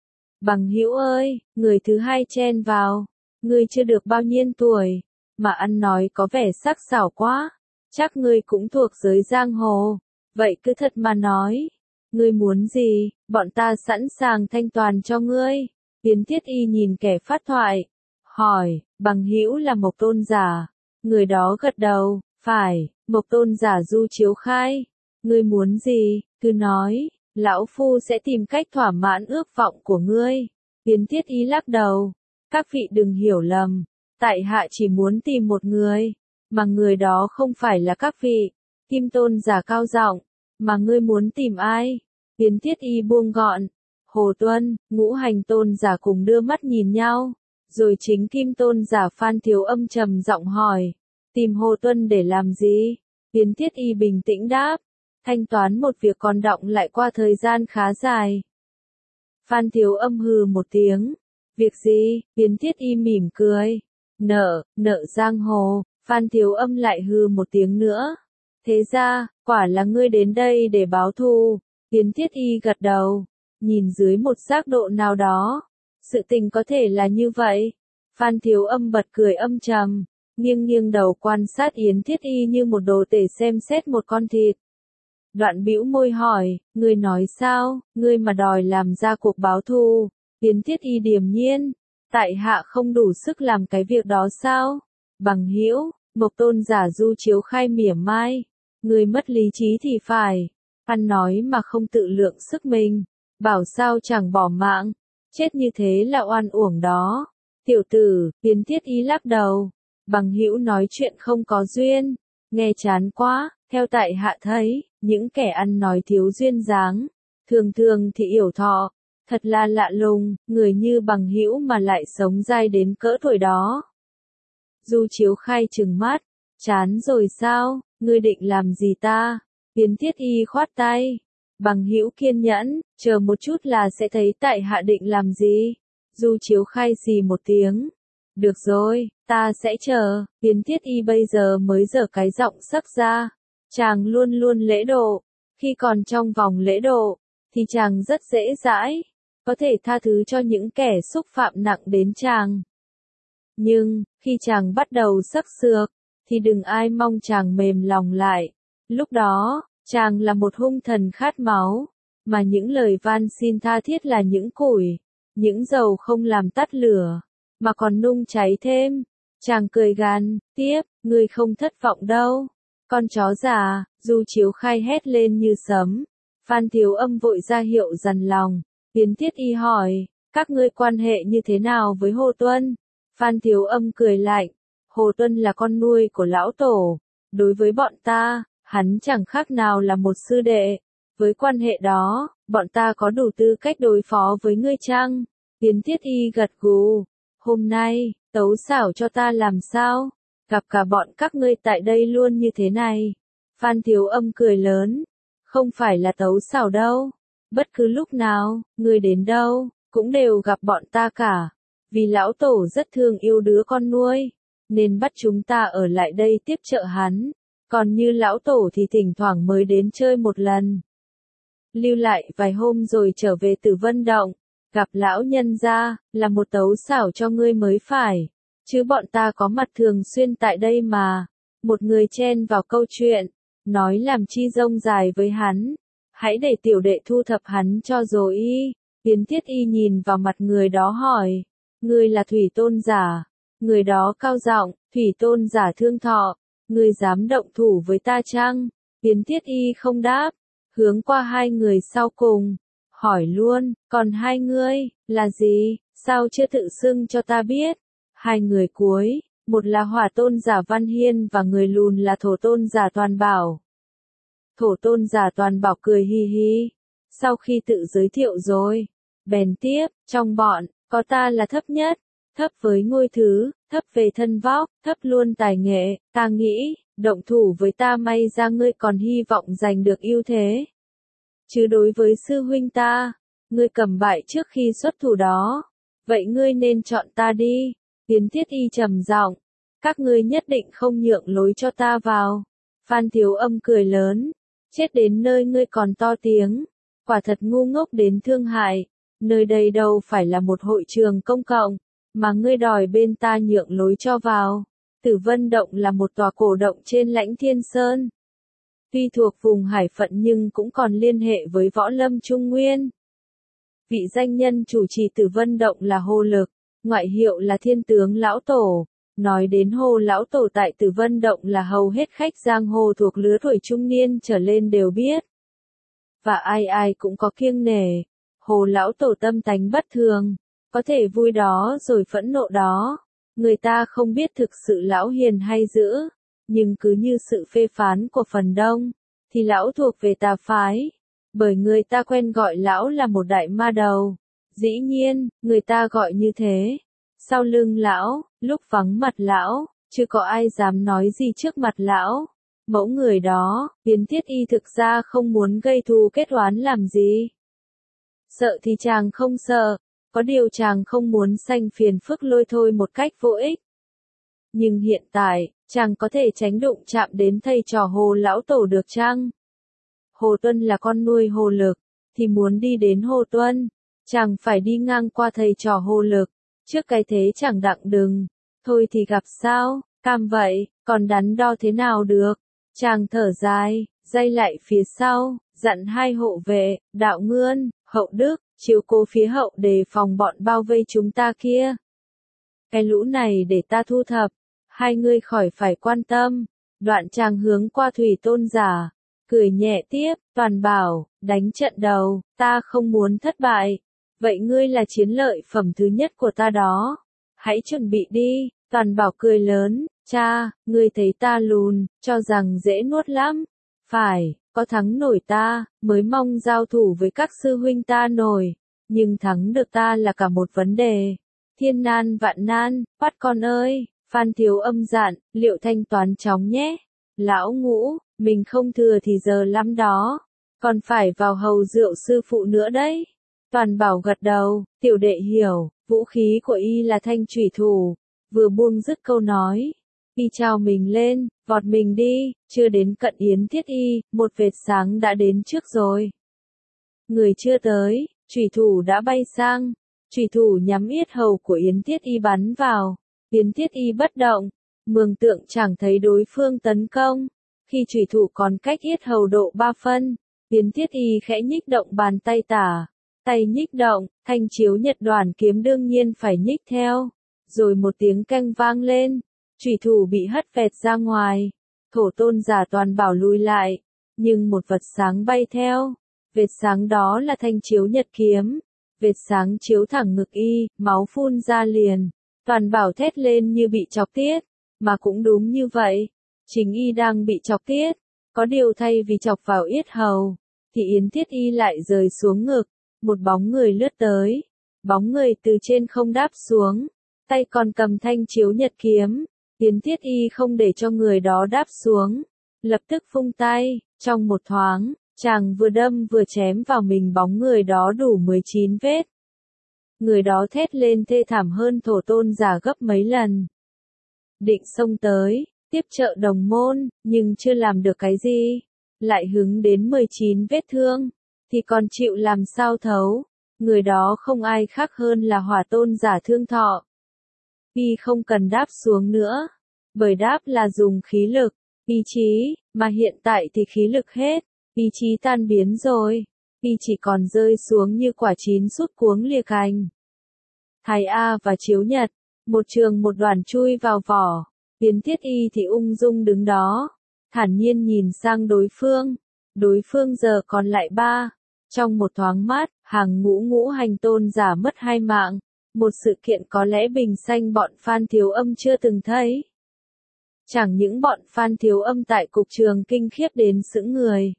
Bằng hữu ơi, người thứ hai chen vào, ngươi chưa được bao nhiêu tuổi, mà ăn nói có vẻ sắc sảo quá, chắc ngươi cũng thuộc giới giang hồ, vậy cứ thật mà nói, ngươi muốn gì, bọn ta sẵn sàng thanh toàn cho ngươi. Yến Thiết Y nhìn kẻ phát thoại, hỏi, bằng hữu là Mộc tôn giả, người đó gật đầu, phải, Mộc tôn giả Du Chiếu Khai, ngươi muốn gì, cứ nói. Lão Phu sẽ tìm cách thỏa mãn ước vọng của ngươi. Yến Thiết Y lắc đầu. Các vị đừng hiểu lầm. Tại hạ chỉ muốn tìm một người. Mà người đó không phải là các vị. Kim tôn giả cao giọng. Mà ngươi muốn tìm ai? Yến Thiết Y buông gọn. Hồ Tuân, Ngũ Hành tôn giả cùng đưa mắt nhìn nhau. Rồi chính Kim tôn giả Phan Thiếu Âm trầm giọng hỏi. Tìm Hồ Tuân để làm gì? Yến Thiết Y bình tĩnh đáp. Thanh toán một việc còn đọng lại qua thời gian khá dài. Phan Thiếu Âm hừ một tiếng. Việc gì? Yến Thiết Y mỉm cười. Nợ, nợ giang hồ. Phan Thiếu Âm lại hừ một tiếng nữa. Thế ra, quả là ngươi đến đây để báo thù. Yến Thiết Y gật đầu. Nhìn dưới một giác độ nào đó. Sự tình có thể là như vậy. Phan Thiếu Âm bật cười âm trầm. Nghiêng nghiêng đầu quan sát Yến Thiết Y như một đồ tể xem xét một con thịt. Đoạn bĩu môi hỏi, ngươi nói sao, ngươi mà đòi làm ra cuộc báo thù. Yến Thiết Y điềm nhiên, tại hạ không đủ sức làm cái việc đó sao? Bằng hữu, Mộc tôn giả Du Chiếu Khai mỉa mai, ngươi mất lý trí thì phải, ăn nói mà không tự lượng sức mình, bảo sao chẳng bỏ mạng, chết như thế là oan uổng đó. Tiểu tử, Yến Thiết Y lắc đầu, bằng hữu nói chuyện không có duyên, nghe chán quá, theo tại hạ thấy. Những kẻ ăn nói thiếu duyên dáng, thường thường thì yểu thọ, thật là lạ lùng, người như bằng hữu mà lại sống dai đến cỡ tuổi đó. Du Chiếu Khai trừng mắt, chán rồi sao, ngươi định làm gì ta? Yến Thiết Y khoát tay, bằng hữu kiên nhẫn, chờ một chút là sẽ thấy tại hạ định làm gì. Du Chiếu Khai xì một tiếng, được rồi, ta sẽ chờ. Yến Thiết Y bây giờ mới giở cái giọng sắc ra. Chàng luôn luôn lễ độ, khi còn trong vòng lễ độ, thì chàng rất dễ dãi, có thể tha thứ cho những kẻ xúc phạm nặng đến chàng. Nhưng, khi chàng bắt đầu sắc sược, thì đừng ai mong chàng mềm lòng lại. Lúc đó, chàng là một hung thần khát máu, mà những lời van xin tha thiết là những củi, những dầu không làm tắt lửa, mà còn nung cháy thêm. Chàng cười gằn, tiếp, ngươi không thất vọng đâu. Con chó già, Du Chiếu Khai hét lên như sấm. Phan Thiếu Âm vội ra hiệu dằn lòng. Tiến Thiết Y hỏi, các ngươi quan hệ như thế nào với Hồ Tuân? Phan Thiếu Âm cười lạnh, Hồ Tuân là con nuôi của lão tổ. Đối với bọn ta, hắn chẳng khác nào là một sư đệ. Với quan hệ đó, bọn ta có đủ tư cách đối phó với ngươi chăng? Tiến Thiết Y gật gù. Hôm nay, tấu xảo cho ta làm sao? Gặp cả bọn các ngươi tại đây luôn như thế này. Phan Thiếu Âm cười lớn. Không phải là tấu xảo đâu. Bất cứ lúc nào, ngươi đến đâu, cũng đều gặp bọn ta cả. Vì lão tổ rất thương yêu đứa con nuôi, nên bắt chúng ta ở lại đây tiếp trợ hắn. Còn như lão tổ thì thỉnh thoảng mới đến chơi một lần. Lưu lại vài hôm rồi trở về Tử Vân Động. Gặp lão nhân gia, là một tấu xảo cho ngươi mới phải. Chứ bọn ta có mặt thường xuyên tại đây mà. Một người chen vào câu chuyện, nói làm chi rông dài với hắn. Hãy để tiểu đệ thu thập hắn cho rồi y. Tiến Thiết Y nhìn vào mặt người đó hỏi. Ngươi là Thủy Tôn giả. Người đó cao giọng, Thủy Tôn giả thương thọ. Ngươi dám động thủ với ta chăng? Tiến Thiết Y không đáp. Hướng qua hai người sau cùng. Hỏi luôn, còn hai ngươi, là gì? Sao chưa tự xưng cho ta biết? Hai người cuối, một là Hỏa Tôn giả Văn Hiên và người lùn là Thổ Tôn giả Toàn Bảo. Thổ Tôn giả Toàn Bảo cười hi hi. Sau khi tự giới thiệu rồi, bèn tiếp, trong bọn, có ta là thấp nhất. Thấp với ngôi thứ, thấp về thân vóc, thấp luôn tài nghệ. Ta nghĩ, động thủ với ta may ra ngươi còn hy vọng giành được ưu thế. Chứ đối với sư huynh ta, ngươi cầm bại trước khi xuất thủ đó. Vậy ngươi nên chọn ta đi. Tiến Thiết Y trầm giọng, các ngươi nhất định không nhượng lối cho ta vào. Phan Thiếu Âm cười lớn, chết đến nơi ngươi còn to tiếng. Quả thật ngu ngốc đến thương hại. Nơi đây đâu phải là một hội trường công cộng, mà ngươi đòi bên ta nhượng lối cho vào. Tử Vân Động là một tòa cổ động trên lãnh Thiên Sơn. Tuy thuộc vùng hải phận nhưng cũng còn liên hệ với võ lâm Trung Nguyên. Vị danh nhân chủ trì Tử Vân Động là Hồ Lực, ngoại hiệu là Thiên Tướng Lão Tổ. Nói đến Hồ Lão Tổ tại Tử Vân Động là hầu hết khách giang hồ thuộc lứa tuổi trung niên trở lên đều biết. Và ai ai cũng có kiêng nể. Hồ Lão Tổ tâm tánh bất thường, có thể vui đó rồi phẫn nộ đó. Người ta không biết thực sự lão hiền hay dữ, nhưng cứ như sự phê phán của phần đông, thì lão thuộc về tà phái. Bởi người ta quen gọi lão là một đại ma đầu. Dĩ nhiên, người ta gọi như thế. Sau lưng lão, lúc vắng mặt lão, chứ có ai dám nói gì trước mặt lão. Mẫu người đó, Tiến Thiết Y thực ra không muốn gây thù kết oán làm gì. Sợ thì chàng không sợ, có điều chàng không muốn sanh phiền phức lôi thôi một cách vô ích. Nhưng hiện tại, chàng có thể tránh đụng chạm đến thầy trò Hồ Lão Tổ được chăng? Hồ Tuân là con nuôi Hồ Lực, thì muốn đi đến Hồ Tuân, chàng phải đi ngang qua thầy trò Hồ Lực, trước cái thế chẳng đặng đừng, thôi thì gặp sao, cam vậy, còn đắn đo thế nào được? Chàng thở dài, day lại phía sau, dặn hai hộ vệ, Đạo Ngươn, Hậu Đức, chiếu cố phía hậu đề phòng bọn bao vây chúng ta kia. Cái lũ này để ta thu thập, hai ngươi khỏi phải quan tâm. Đoạn chàng hướng qua Thủy Tôn giả, cười nhẹ tiếp, Toàn Bảo, đánh trận đầu, ta không muốn thất bại. Vậy ngươi là chiến lợi phẩm thứ nhất của ta đó. Hãy chuẩn bị đi. Toàn Bảo cười lớn, cha, ngươi thấy ta lùn, cho rằng dễ nuốt lắm. Phải, có thắng nổi ta, mới mong giao thủ với các sư huynh ta nổi. Nhưng thắng được ta là cả một vấn đề. Thiên nan vạn nan, bắt con ơi. Phan Thiếu Âm dặn, liệu thanh toán chóng nhé. Lão Ngũ, mình không thừa thì giờ lắm đó. Còn phải vào hầu rượu sư phụ nữa đấy. Toàn Bảo gật đầu, tiểu đệ hiểu, vũ khí của y là thanh chủy thủ. Vừa buông dứt câu nói, y trao mình lên, vọt mình đi, chưa đến cận Yến Thiết Y, một vệt sáng đã đến trước rồi. Người chưa tới, Chủy thủ đã bay sang, chủy thủ nhắm yết hầu của Yến Tiết Y bắn vào. Yến Tiết Y bất động, mường tượng chẳng thấy đối phương tấn công. Khi chủy thủ còn cách yết hầu độ ba phân, Yến Tiết Y khẽ nhích động bàn tay tả. Tay nhích động, thanh chiếu nhật đoàn kiếm đương nhiên phải nhích theo. Rồi một tiếng canh vang lên, chủy thủ bị hất vẹt ra ngoài. Thổ tôn giả toàn bảo lùi lại, nhưng một vật sáng bay theo. Vệt sáng đó là thanh chiếu nhật kiếm. Vệt sáng chiếu thẳng ngực y, máu phun ra liền. Toàn bảo thét lên như bị chọc tiết. Mà cũng đúng như vậy, chính y đang bị chọc tiết. Có điều thay vì chọc vào yết hầu, thì Yến Tiết Y lại rời xuống ngực. Một bóng người lướt tới. Bóng người từ trên không đáp xuống. Tay còn cầm thanh chiếu nhật kiếm. Yến Tiết Y không để cho người đó đáp xuống. Lập tức vung tay, trong một thoáng, chàng vừa đâm vừa chém vào mình bóng người đó đủ mười chín vết. Người đó thét lên thê thảm hơn thổ tôn giả gấp mấy lần. Định xông tới, tiếp trợ đồng môn, nhưng chưa làm được cái gì. Lại hứng đến mười chín vết thương, thì còn chịu làm sao thấu. Người đó không ai khác hơn là hỏa tôn giả Thương Thọ. Y không cần đáp xuống nữa, bởi đáp là dùng khí lực, ý chí, mà hiện tại thì khí lực hết, ý chí tan biến rồi, y chỉ còn rơi xuống như quả chín sút cuống lìa cành. Thái A và Chiếu Nhật, một trường một đoàn chui vào vỏ, Yến Tiết Y thì ung dung đứng đó, thản nhiên nhìn sang đối phương, đối phương giờ còn lại ba. Trong một thoáng mát, hàng ngũ ngũ hành tôn giả mất hai mạng, một sự kiện có lẽ bình sanh bọn Phan Thiếu Âm chưa từng thấy. Chẳng những bọn Phan Thiếu Âm tại cục trường kinh khiếp đến sững người,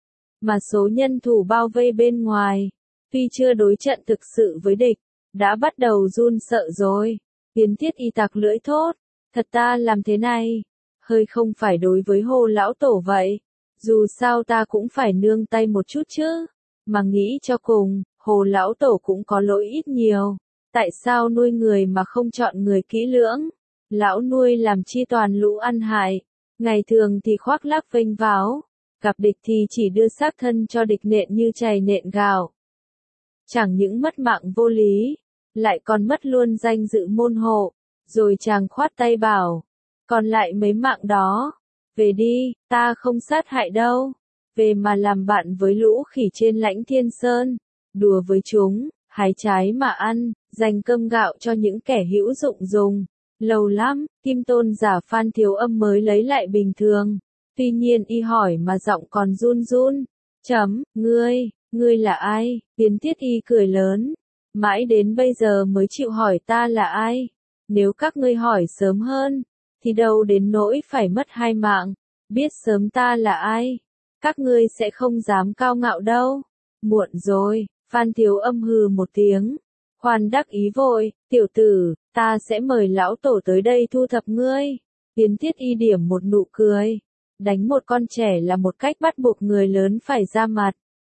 mà số nhân thủ bao vây bên ngoài, tuy chưa đối trận thực sự với địch, đã bắt đầu run sợ rồi. Yến Tiết Y tặc lưỡi thốt, thật ta làm thế này, hơi không phải đối với Hồ lão tổ vậy, dù sao ta cũng phải nương tay một chút chứ. Mà nghĩ cho cùng, Hồ lão tổ cũng có lỗi ít nhiều. Tại sao nuôi người mà không chọn người kỹ lưỡng? Lão nuôi làm chi toàn lũ ăn hại. Ngày thường thì khoác lác vênh váo, gặp địch thì chỉ đưa xác thân cho địch nện như chày nện gạo. Chẳng những mất mạng vô lý, lại còn mất luôn danh dự môn hộ. Rồi chàng khoát tay bảo, còn lại mấy mạng đó, về đi, ta không sát hại đâu. Về mà làm bạn với lũ khỉ trên lãnh thiên sơn, đùa với chúng, hái trái mà ăn, dành cơm gạo cho những kẻ hữu dụng dùng. Lâu lắm, Kim tôn giả Phan Thiếu Âm mới lấy lại bình thường. Tuy nhiên y hỏi mà giọng còn run run. Chấm, ngươi, ngươi là ai? Yến Tiết Y cười lớn. Mãi đến bây giờ mới chịu hỏi ta là ai. Nếu các ngươi hỏi sớm hơn, thì đâu đến nỗi phải mất hai mạng. Biết sớm ta là ai, các ngươi sẽ không dám cao ngạo đâu. Muộn rồi, Phan Thiếu Âm hừ một tiếng. Khoan đắc ý vội, tiểu tử, ta sẽ mời lão tổ tới đây thu thập ngươi. Yến Tiết Y điểm một nụ cười. Đánh một con trẻ là một cách bắt buộc người lớn phải ra mặt.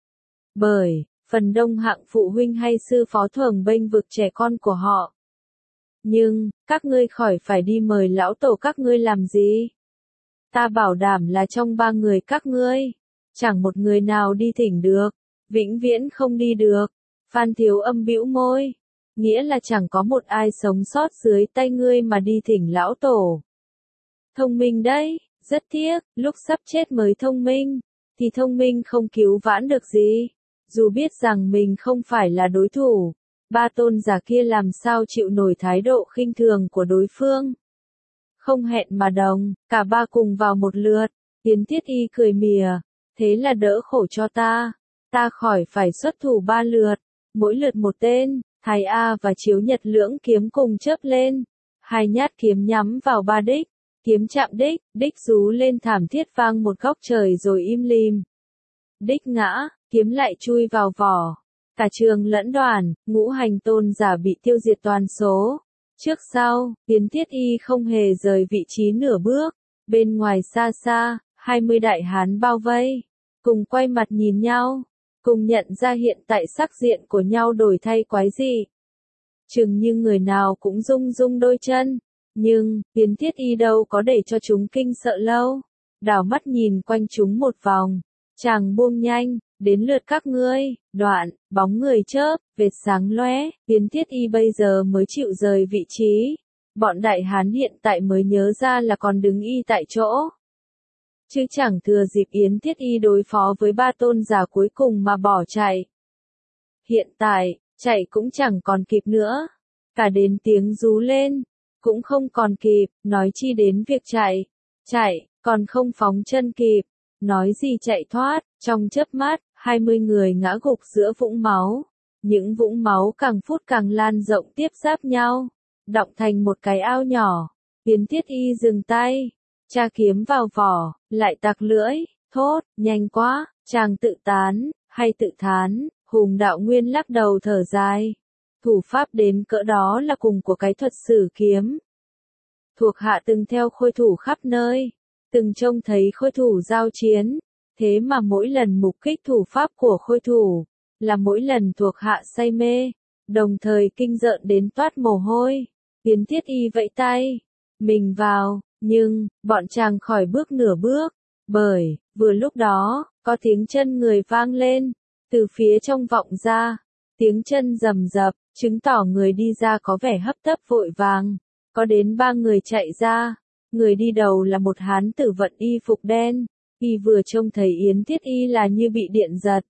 Bởi, phần đông hạng phụ huynh hay sư phó thường bênh vực trẻ con của họ. Nhưng, các ngươi khỏi phải đi mời lão tổ các ngươi làm gì? Ta bảo đảm là trong ba người các ngươi, chẳng một người nào đi thỉnh được, vĩnh viễn không đi được. Phan Thiếu Âm bĩu môi, nghĩa là chẳng có một ai sống sót dưới tay ngươi mà đi thỉnh lão tổ. Thông minh đấy, rất tiếc, lúc sắp chết mới thông minh, thì thông minh không cứu vãn được gì. Dù biết rằng mình không phải là đối thủ, ba tôn giả kia làm sao chịu nổi thái độ khinh thường của đối phương. Không hẹn mà đồng, cả ba cùng vào một lượt. Yến Tiết Y cười mỉa, thế là đỡ khổ cho ta. Ta khỏi phải xuất thủ ba lượt, mỗi lượt một tên. Thái A và Chiếu Nhật lưỡng kiếm cùng chớp lên. Hai nhát kiếm nhắm vào ba đích. Kiếm chạm đích, đích rú lên thảm thiết vang một góc trời rồi im lìm. Đích ngã, kiếm lại chui vào vỏ. Cả trường lẫn đoàn, ngũ hành tôn giả bị tiêu diệt toàn số. Trước sau, Yến Tiết Y không hề rời vị trí nửa bước. Bên ngoài xa xa, hai mươi đại hán bao vây. Cùng quay mặt nhìn nhau. Cùng nhận ra hiện tại sắc diện của nhau đổi thay quái dị. Chừng như người nào cũng rung rung đôi chân. Nhưng, Yến Tiết Y đâu có để cho chúng kinh sợ lâu. Đảo mắt nhìn quanh chúng một vòng. Chàng buông nhanh, đến lượt các ngươi, đoạn, bóng người chớp, vệt sáng lóe, Yến Thiết Y bây giờ mới chịu rời vị trí. Bọn đại hán hiện tại mới nhớ ra là còn đứng y tại chỗ. Chứ chẳng thừa dịp Yến Thiết Y đối phó với ba tôn giả cuối cùng mà bỏ chạy. Hiện tại, chạy cũng chẳng còn kịp nữa. Cả đến tiếng rú lên, cũng không còn kịp, nói chi đến việc chạy. Chạy, còn không phóng chân kịp. Nói gì chạy thoát, trong chớp mắt, hai mươi người ngã gục giữa vũng máu. Những vũng máu càng phút càng lan rộng tiếp giáp nhau, đọng thành một cái ao nhỏ. Yến Thiết Y dừng tay, tra kiếm vào vỏ, lại tặc lưỡi, thốt, nhanh quá, chàng tự tán, hay tự thán. Hùng Đạo Nguyên lắc đầu thở dài. Thủ pháp đến cỡ đó là cùng của cái thuật sử kiếm. Thuộc hạ từng theo khôi thủ khắp nơi, từng trông thấy khôi thủ giao chiến, thế mà mỗi lần mục kích thủ pháp của khôi thủ, là mỗi lần thuộc hạ say mê, đồng thời kinh rợn đến toát mồ hôi. Yến Thiết Y vẫy tay, mình vào, nhưng, bọn chàng khỏi bước nửa bước, bởi, vừa lúc đó, có tiếng chân người vang lên, từ phía trong vọng ra, tiếng chân rầm rập, chứng tỏ người đi ra có vẻ hấp tấp vội vàng, có đến ba người chạy ra, người đi đầu là một hán tử vận y phục đen, y vừa trông thấy Yến Thiết Y là như bị điện giật.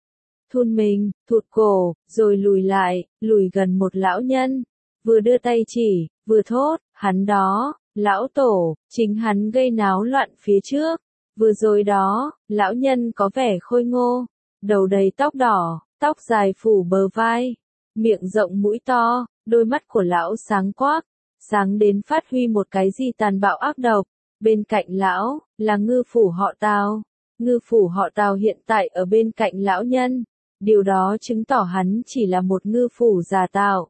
Thun mình, thụt cổ, rồi lùi lại, lùi gần một lão nhân, vừa đưa tay chỉ, vừa thốt, hắn đó, lão tổ, chính hắn gây náo loạn phía trước, vừa rồi đó, lão nhân có vẻ khôi ngô, đầu đầy tóc đỏ, tóc dài phủ bờ vai, miệng rộng mũi to, đôi mắt của lão sáng quắc, sáng đến phát huy một cái gì tàn bạo ác độc. Bên cạnh lão, là ngư phủ họ Tào. Ngư phủ họ Tào hiện tại ở bên cạnh lão nhân. Điều đó chứng tỏ hắn chỉ là một ngư phủ giả tạo.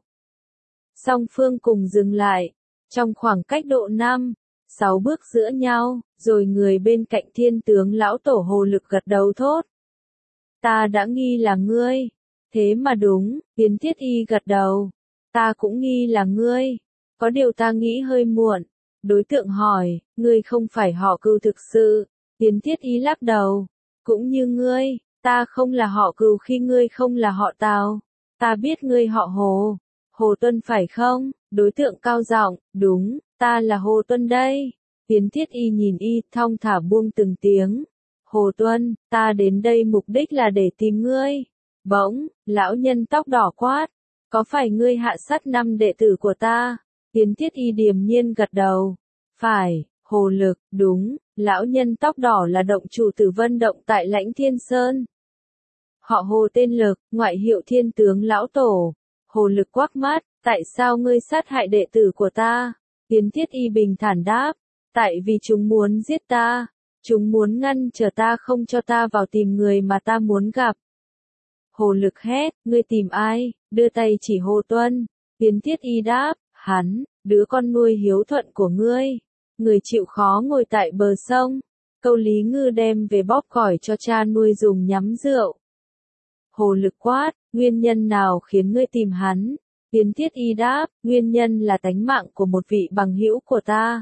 Song phương cùng dừng lại. Trong khoảng cách độ năm, sáu bước giữa nhau, rồi người bên cạnh thiên tướng lão tổ Hồ Lực gật đầu thốt. Ta đã nghi là ngươi. Thế mà đúng, Yến Thiết Y gật đầu. Ta cũng nghi là ngươi. Có điều ta nghĩ hơi muộn. Đối tượng hỏi, ngươi không phải họ Cừu thực sự. Yến Thiết Y lắc đầu. Cũng như ngươi, ta không là họ Cừu khi ngươi không là họ Tào. Ta biết ngươi họ Hồ. Hồ Tuân phải không? Đối tượng cao giọng, đúng, ta là Hồ Tuân đây. Yến Thiết Y nhìn y thong thả buông từng tiếng. Hồ Tuân, ta đến đây mục đích là để tìm ngươi. Bỗng, lão nhân tóc đỏ quát. Có phải ngươi hạ sát năm đệ tử của ta? Yến Thiết Y điềm nhiên gật đầu. Phải, Hồ Lực, đúng, lão nhân tóc đỏ là động chủ Tử Vân động tại Lãnh Thiên Sơn. Họ Hồ tên Lực, ngoại hiệu Thiên tướng lão tổ. Hồ Lực quắc mắt, tại sao ngươi sát hại đệ tử của ta? Yến Thiết Y bình thản đáp, tại vì chúng muốn giết ta, chúng muốn ngăn trở ta không cho ta vào tìm người mà ta muốn gặp. Hồ Lực hét, ngươi tìm ai? Đưa tay chỉ Hồ Tuân. Yến Thiết Y đáp, hắn, đứa con nuôi hiếu thuận của ngươi. Người chịu khó ngồi tại bờ sông. Câu Lý Ngư đem về bóp cỏi cho cha nuôi dùng nhắm rượu. Hồ Lực quát, nguyên nhân nào khiến ngươi tìm hắn? Yến Thiết Y đáp, nguyên nhân là tánh mạng của một vị bằng hữu của ta.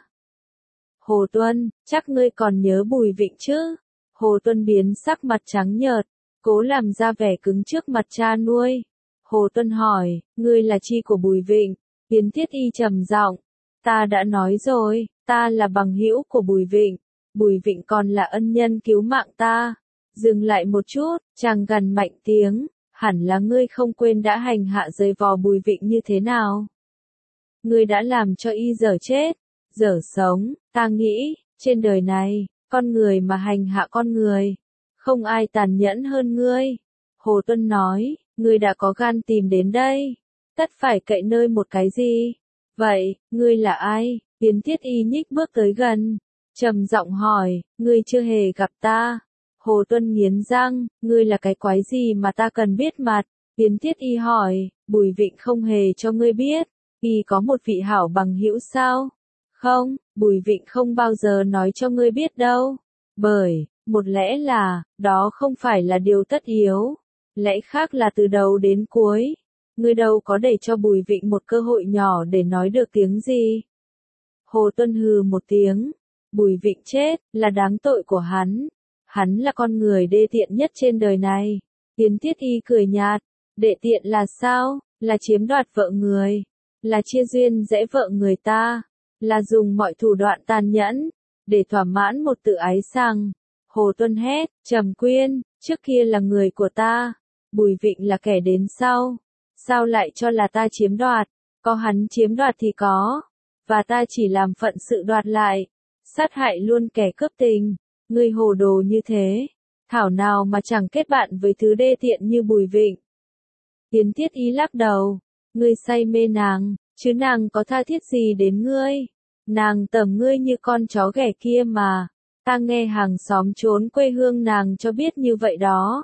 Hồ Tuân, chắc ngươi còn nhớ Bùi Vịnh chứ? Hồ Tuân biến sắc mặt trắng nhợt, cố làm ra vẻ cứng trước mặt cha nuôi. Hồ Tuân hỏi, ngươi là chi của Bùi Vịnh? Yến Thiết Y trầm giọng, ta đã nói rồi, ta là bằng hữu của Bùi Vịnh. Bùi Vịnh còn là ân nhân cứu mạng ta. Dừng lại một chút, chàng gằn mạnh tiếng, hẳn là ngươi không quên đã hành hạ giày vò Bùi Vịnh như thế nào. Ngươi đã làm cho y dở chết, dở sống, ta nghĩ, trên đời này, con người mà hành hạ con người, không ai tàn nhẫn hơn ngươi. Hồ Tuân nói, ngươi đã có gan tìm đến đây, tất phải cậy nơi một cái gì? Vậy, ngươi là ai? Yến Thiết Y nhích bước tới gần, trầm giọng hỏi, ngươi chưa hề gặp ta. Hồ Tuân nghiến răng, ngươi là cái quái gì mà ta cần biết mặt? Yến Thiết Y hỏi, Bùi Vịnh không hề cho ngươi biết, y có một vị hảo bằng hữu sao? Không, Bùi Vịnh không bao giờ nói cho ngươi biết đâu. Bởi, một lẽ là, đó không phải là điều tất yếu. Lẽ khác là từ đầu đến cuối. Ngươi đâu có để cho Bùi Vịnh một cơ hội nhỏ để nói được tiếng gì. Hồ Tuân hừ một tiếng. Bùi Vịnh chết, là đáng tội của hắn. hắn là con người đê tiện nhất trên đời này. Yến Tiết Y cười nhạt, đệ tiện là sao? Là chiếm đoạt vợ người, là chia duyên dễ vợ người ta, là dùng mọi thủ đoạn tàn nhẫn, để thỏa mãn một tự ái sang. Hồ Tuân hét, Trầm Quyên, trước kia là người của ta, Bùi Vịnh là kẻ đến sau, sao lại cho là ta chiếm đoạt, có hắn chiếm đoạt thì có, và ta chỉ làm phận sự đoạt lại, sát hại luôn kẻ cướp tình, ngươi hồ đồ như thế, thảo nào mà chẳng kết bạn với thứ đê tiện như Bùi Vịnh. Yến Tiết Y lắc đầu, ngươi say mê nàng, chứ nàng có tha thiết gì đến ngươi, nàng tầm ngươi như con chó ghẻ kia mà, ta nghe hàng xóm trốn quê hương nàng cho biết như vậy đó.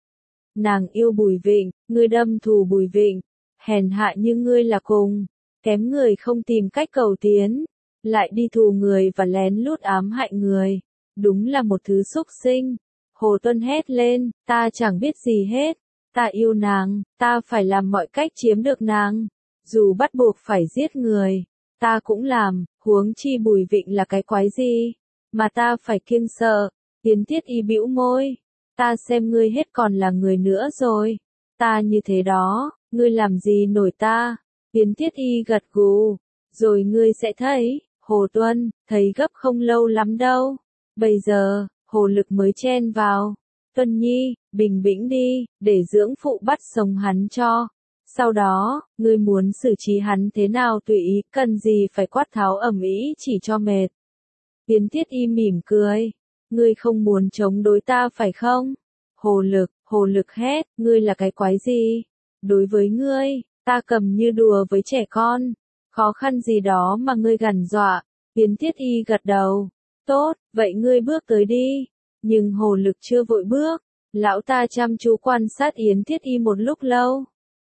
Nàng yêu Bùi Vịnh, ngươi đâm thù Bùi Vịnh, hèn hạ như ngươi là cùng, kém người không tìm cách cầu tiến, lại đi thù người và lén lút ám hại người, đúng là một thứ xúc sinh. Hồ Tuân hét lên, ta chẳng biết gì hết, ta yêu nàng, ta phải làm mọi cách chiếm được nàng, dù bắt buộc phải giết người, ta cũng làm, huống chi Bùi Vịnh là cái quái gì, mà ta phải kiêng sợ. Yến Tiết Y bĩu môi, ta xem ngươi hết còn là người nữa rồi, ta như thế đó, ngươi làm gì nổi ta. Yến Tiết Y gật gù, rồi ngươi sẽ thấy, Hồ Tuân, thấy gấp không lâu lắm đâu. Bây giờ, Hồ Lực mới chen vào, Tuân Nhi, bình bĩnh đi, để dưỡng phụ bắt sống hắn cho. Sau đó, ngươi muốn xử trí hắn thế nào tùy ý, cần gì phải quát tháo ầm ĩ chỉ cho mệt. Yến Tiết Y mỉm cười, ngươi không muốn chống đối ta phải không? Hồ Lực, Hồ Lực hét, ngươi là cái quái gì? Đối với ngươi, ta cầm như đùa với trẻ con, khó khăn gì đó mà ngươi gằn dọa. Yến Tiết Y gật đầu, tốt, vậy ngươi bước tới đi. Nhưng Hồ Lực chưa vội bước, lão ta chăm chú quan sát Yến Tiết Y một lúc lâu.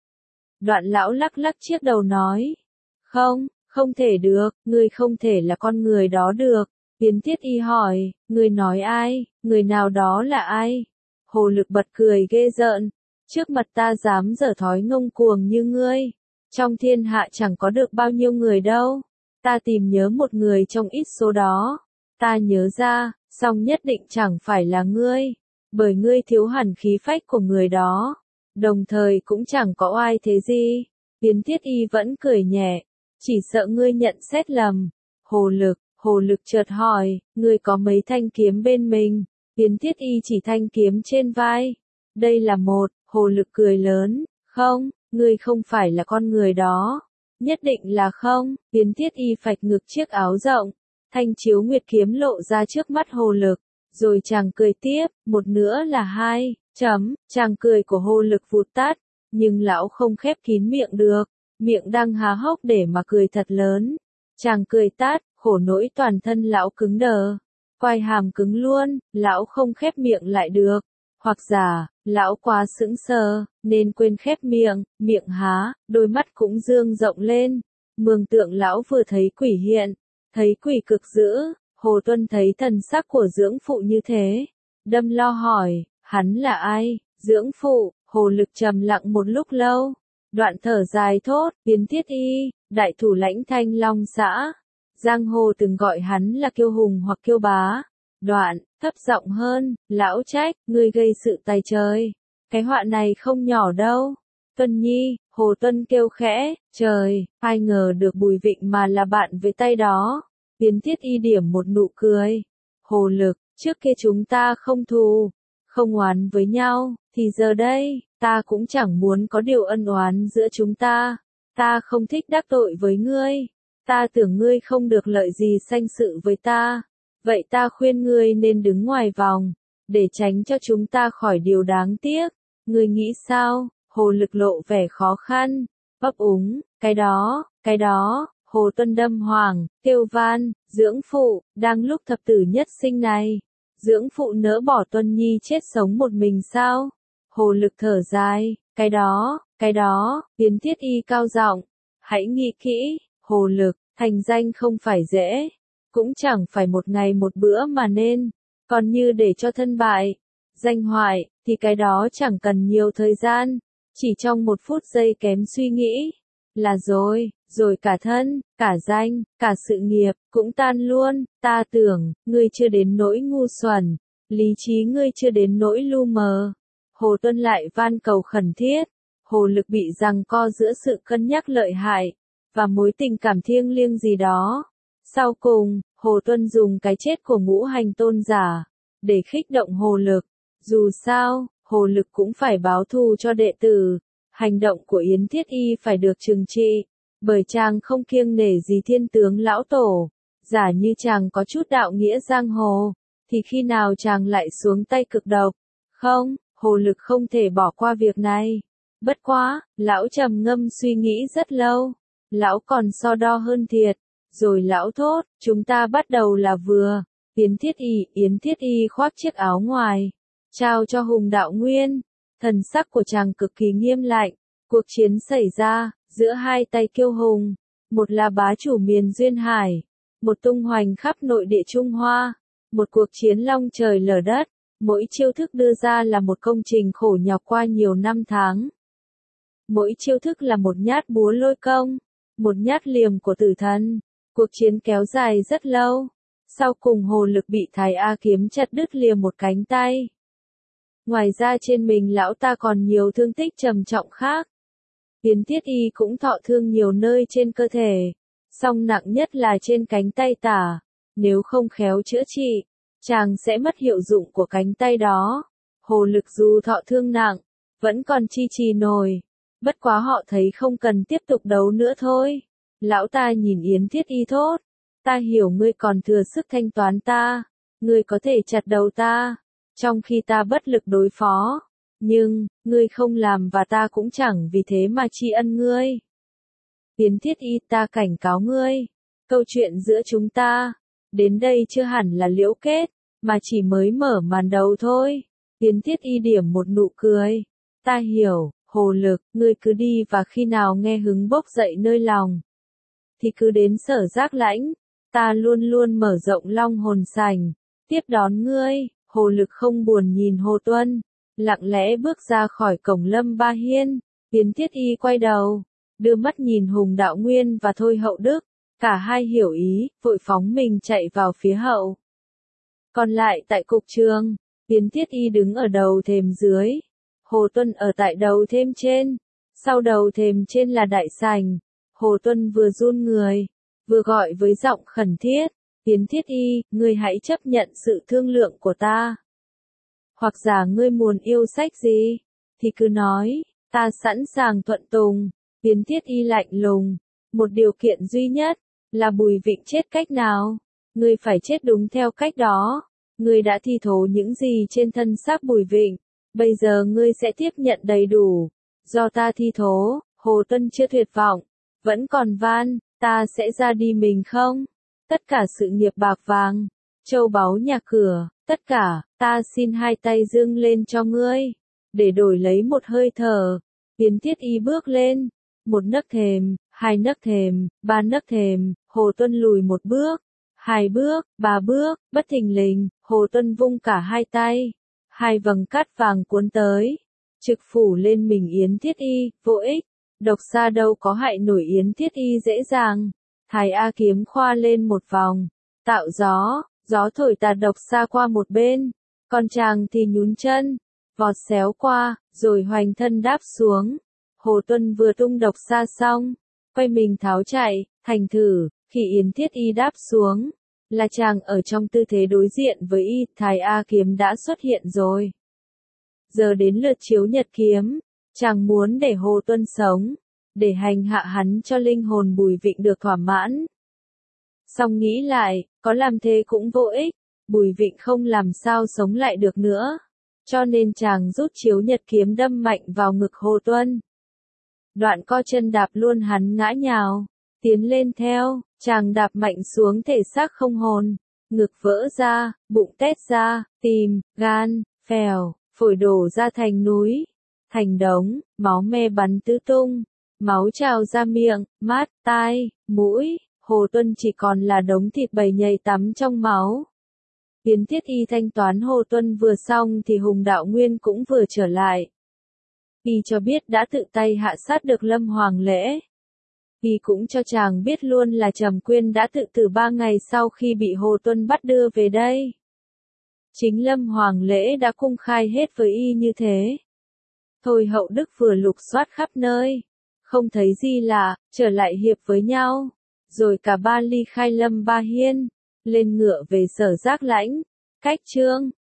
Đoạn lão lắc lắc chiếc đầu nói, không, không thể được, ngươi không thể là con người đó được. Yến Tiết Y hỏi, ngươi nói ai, người nào đó là ai? Hồ Lực bật cười ghê rợn, trước mặt ta dám dở thói ngông cuồng như ngươi, trong thiên hạ chẳng có được bao nhiêu người đâu. Ta tìm nhớ một người trong ít số đó, ta nhớ ra, song nhất định chẳng phải là ngươi, bởi ngươi thiếu hẳn khí phách của người đó, đồng thời cũng chẳng có oai thế gì. Yến Tiết Y vẫn cười nhẹ, chỉ sợ ngươi nhận xét lầm. Hồ Lực, Hồ Lực chợt hỏi, ngươi có mấy thanh kiếm bên mình? Yến Tiết Y chỉ thanh kiếm trên vai. Đây là một. Hồ Lực cười lớn, không, ngươi không phải là con người đó. Nhất định là không. Yến Tiết Y phạch ngực chiếc áo rộng, thanh chiếu nguyệt kiếm lộ ra trước mắt Hồ Lực, rồi chàng cười tiếp, một nữa là hai, chấm, chàng cười của Hồ Lực vụt tắt, nhưng lão không khép kín miệng được, miệng đang há hốc để mà cười thật lớn. Chàng cười tát, khổ nỗi toàn thân lão cứng đờ, quai hàm cứng luôn, lão không khép miệng lại được, hoặc giả, lão quá sững sờ, nên quên khép miệng, miệng há, đôi mắt cũng dương rộng lên, mường tượng lão vừa thấy quỷ hiện, thấy quỷ cực dữ. Hồ Tuân thấy thần sắc của dưỡng phụ như thế, đâm lo hỏi, hắn là ai? Dưỡng phụ. Hồ Lực trầm lặng một lúc lâu, đoạn thở dài thốt, Yến Tiết Y, đại thủ lãnh Thanh Long xã. Giang hồ từng gọi hắn là Kiêu Hùng hoặc Kiêu Bá. Đoạn, thấp giọng hơn, lão trách, ngươi gây sự tay trời. Cái họa này không nhỏ đâu. Tuân Nhi, Hồ Tuân kêu khẽ, trời, ai ngờ được Bùi Vịnh mà là bạn với tay đó. Yến Tiết Y điểm một nụ cười. Hồ Lực, trước kia chúng ta không thù, không oán với nhau, thì giờ đây, ta cũng chẳng muốn có điều ân oán giữa chúng ta. Ta không thích đắc tội với ngươi. Ta tưởng ngươi không được lợi gì sanh sự với ta. Vậy ta khuyên ngươi nên đứng ngoài vòng, để tránh cho chúng ta khỏi điều đáng tiếc. Ngươi nghĩ sao? Hồ Lực lộ vẻ khó khăn, ấp úng, cái đó, cái đó. Hồ Tuân đâm hoàng, kêu van, dưỡng phụ, đang lúc thập tử nhất sinh này, dưỡng phụ nỡ bỏ Tuân Nhi chết sống một mình sao? Hồ Lực thở dài, cái đó, cái đó. Yến Tiết Y cao giọng, hãy nghĩ kỹ, Hồ Lực, thành danh không phải dễ, cũng chẳng phải một ngày một bữa mà nên, còn như để cho thân bại, danh hoại, thì cái đó chẳng cần nhiều thời gian, chỉ trong một phút giây kém suy nghĩ, là rồi, rồi cả thân, cả danh, cả sự nghiệp, cũng tan luôn. Ta tưởng, ngươi chưa đến nỗi ngu xuẩn, lý trí ngươi chưa đến nỗi lu mờ. Hồ Tuân lại van cầu khẩn thiết. Hồ Lực bị giằng co giữa sự cân nhắc lợi hại và mối tình cảm thiêng liêng gì đó. Sau cùng, Hồ Tuân dùng cái chết của Ngũ Hành tôn giả để khích động Hồ Lực. Dù sao, Hồ Lực cũng phải báo thù cho đệ tử. Hành động của Yến Thiết Y phải được trừng trị, bởi chàng không kiêng nể gì thiên tướng lão tổ. Giả như chàng có chút đạo nghĩa giang hồ, thì khi nào chàng lại xuống tay cực độc? Không, Hồ Lực không thể bỏ qua việc này. Bất quá, lão trầm ngâm suy nghĩ rất lâu. Lão còn so đo hơn thiệt. Rồi lão thốt, chúng ta bắt đầu là vừa. Yến Thiết Y, Yến Thiết Y khoác chiếc áo ngoài, trao cho Hùng Đạo Nguyên. Thần sắc của chàng cực kỳ nghiêm lạnh. Cuộc chiến xảy ra giữa hai tay kiêu hùng. Một là bá chủ miền Duyên Hải, một tung hoành khắp nội địa Trung Hoa. Một cuộc chiến long trời lở đất. Mỗi chiêu thức đưa ra là một công trình khổ nhọc qua nhiều năm tháng. Mỗi chiêu thức là một nhát búa lôi công, một nhát liềm của tử thần. Cuộc chiến kéo dài rất lâu. Sau cùng Hồ Lực bị Thái A kiếm chặt đứt lìa một cánh tay. Ngoài ra trên mình lão ta còn nhiều thương tích trầm trọng khác. Yến Thiết Y cũng thọ thương nhiều nơi trên cơ thể, song nặng nhất là trên cánh tay tả. Nếu không khéo chữa trị, chàng sẽ mất hiệu dụng của cánh tay đó. Hồ Lực dù thọ thương nặng, vẫn còn chi trì nổi. Bất quá họ thấy không cần tiếp tục đấu nữa thôi. Lão ta nhìn Yến Thiết Y thốt. Ta hiểu ngươi còn thừa sức thanh toán ta. Ngươi có thể chặt đầu ta, trong khi ta bất lực đối phó. Nhưng, ngươi không làm và ta cũng chẳng vì thế mà tri ân ngươi. Yến Thiết Y, ta cảnh cáo ngươi. Câu chuyện giữa chúng ta, đến đây chưa hẳn là liễu kết, mà chỉ mới mở màn đầu thôi. Yến Thiết Y điểm một nụ cười. Ta hiểu, Hồ Lực, ngươi cứ đi và khi nào nghe hứng bốc dậy nơi lòng, thì cứ đến Sở Giác Lãnh. Ta luôn luôn mở rộng long hồn sảnh, tiếp đón ngươi. Hồ Lực không buồn nhìn Hồ Tuân, lặng lẽ bước ra khỏi cổng Lâm Ba Hiên. Yến Thiết Y quay đầu, đưa mắt nhìn Hùng Đạo Nguyên và Thôi Hậu Đức. Cả hai hiểu ý, vội phóng mình chạy vào phía hậu. Còn lại tại cục trường, Yến Thiết Y đứng ở đầu thềm dưới. Hồ Tuân ở tại đầu thềm trên. Sau đầu thềm trên là đại sảnh. Hồ Tuân vừa run người, vừa gọi với giọng khẩn thiết. Yến Thiết Y, ngươi hãy chấp nhận sự thương lượng của ta. Hoặc giả ngươi muốn yêu sách gì, thì cứ nói, ta sẵn sàng thuận tùng. Yến Thiết Y lạnh lùng. Một điều kiện duy nhất, là Bùi Vịnh chết cách nào? Ngươi phải chết đúng theo cách đó. Ngươi đã thi thố những gì trên thân xác Bùi Vịnh, bây giờ ngươi sẽ tiếp nhận đầy đủ. Do ta thi thố. Hồ Tuân chưa tuyệt vọng, vẫn còn van, ta sẽ ra đi mình không? Tất cả sự nghiệp bạc vàng, châu báu nhà cửa, tất cả, ta xin hai tay dâng lên cho ngươi, để đổi lấy một hơi thở. Yến Thiết Y bước lên, một nấc thềm, hai nấc thềm, ba nấc thềm. Hồ Tuân lùi một bước, hai bước, ba bước. Bất thình lình, Hồ Tuân vung cả hai tay, hai vầng cát vàng cuốn tới, trực phủ lên mình Yến Thiết Y. Vô ích, độc xa đâu có hại nổi Yến Thiết Y dễ dàng. Thái A kiếm khoa lên một vòng, tạo gió, gió thổi tà độc xa qua một bên, còn chàng thì nhún chân, vọt xéo qua, rồi hoành thân đáp xuống. Hồ Tuân vừa tung độc xa xong, quay mình tháo chạy. Thành thử, khi Yến Thiết Y đáp xuống, là chàng ở trong tư thế đối diện với y. Thái A kiếm đã xuất hiện rồi. Giờ đến lượt chiếu nhật kiếm, chàng muốn để Hồ Tuân sống, để hành hạ hắn cho linh hồn Bùi Vịnh được thỏa mãn. Song nghĩ lại, có làm thế cũng vô ích, Bùi Vịnh không làm sao sống lại được nữa. Cho nên chàng rút chiếu nhật kiếm đâm mạnh vào ngực Hồ Tuân. Đoạn co chân đạp luôn hắn ngã nhào, tiến lên theo, chàng đạp mạnh xuống thể xác không hồn, ngực vỡ ra, bụng tét ra, tim, gan, phèo, phổi đổ ra thành núi, thành đống, máu me bắn tứ tung, máu trào ra miệng, mắt, tai, mũi. Hồ Tuân chỉ còn là đống thịt bầy nhầy tắm trong máu. Yến Thiết Y thanh toán Hồ Tuân vừa xong thì Hùng Đạo Nguyên cũng vừa trở lại. Y cho biết đã tự tay hạ sát được Lâm Hoàng Lễ. Y cũng cho chàng biết luôn là Trầm Quyên đã tự tử ba ngày sau khi bị Hồ Tuân bắt đưa về đây. Chính Lâm Hoàng lễ đã cung khai hết với y như thế. Thôi Hậu Đức vừa lục soát khắp nơi, không thấy gì lạ, trở lại hiệp với nhau, rồi cả ba ly khai Lâm Ba Hiên, lên ngựa về Sở Giác Lãnh, cách Trương.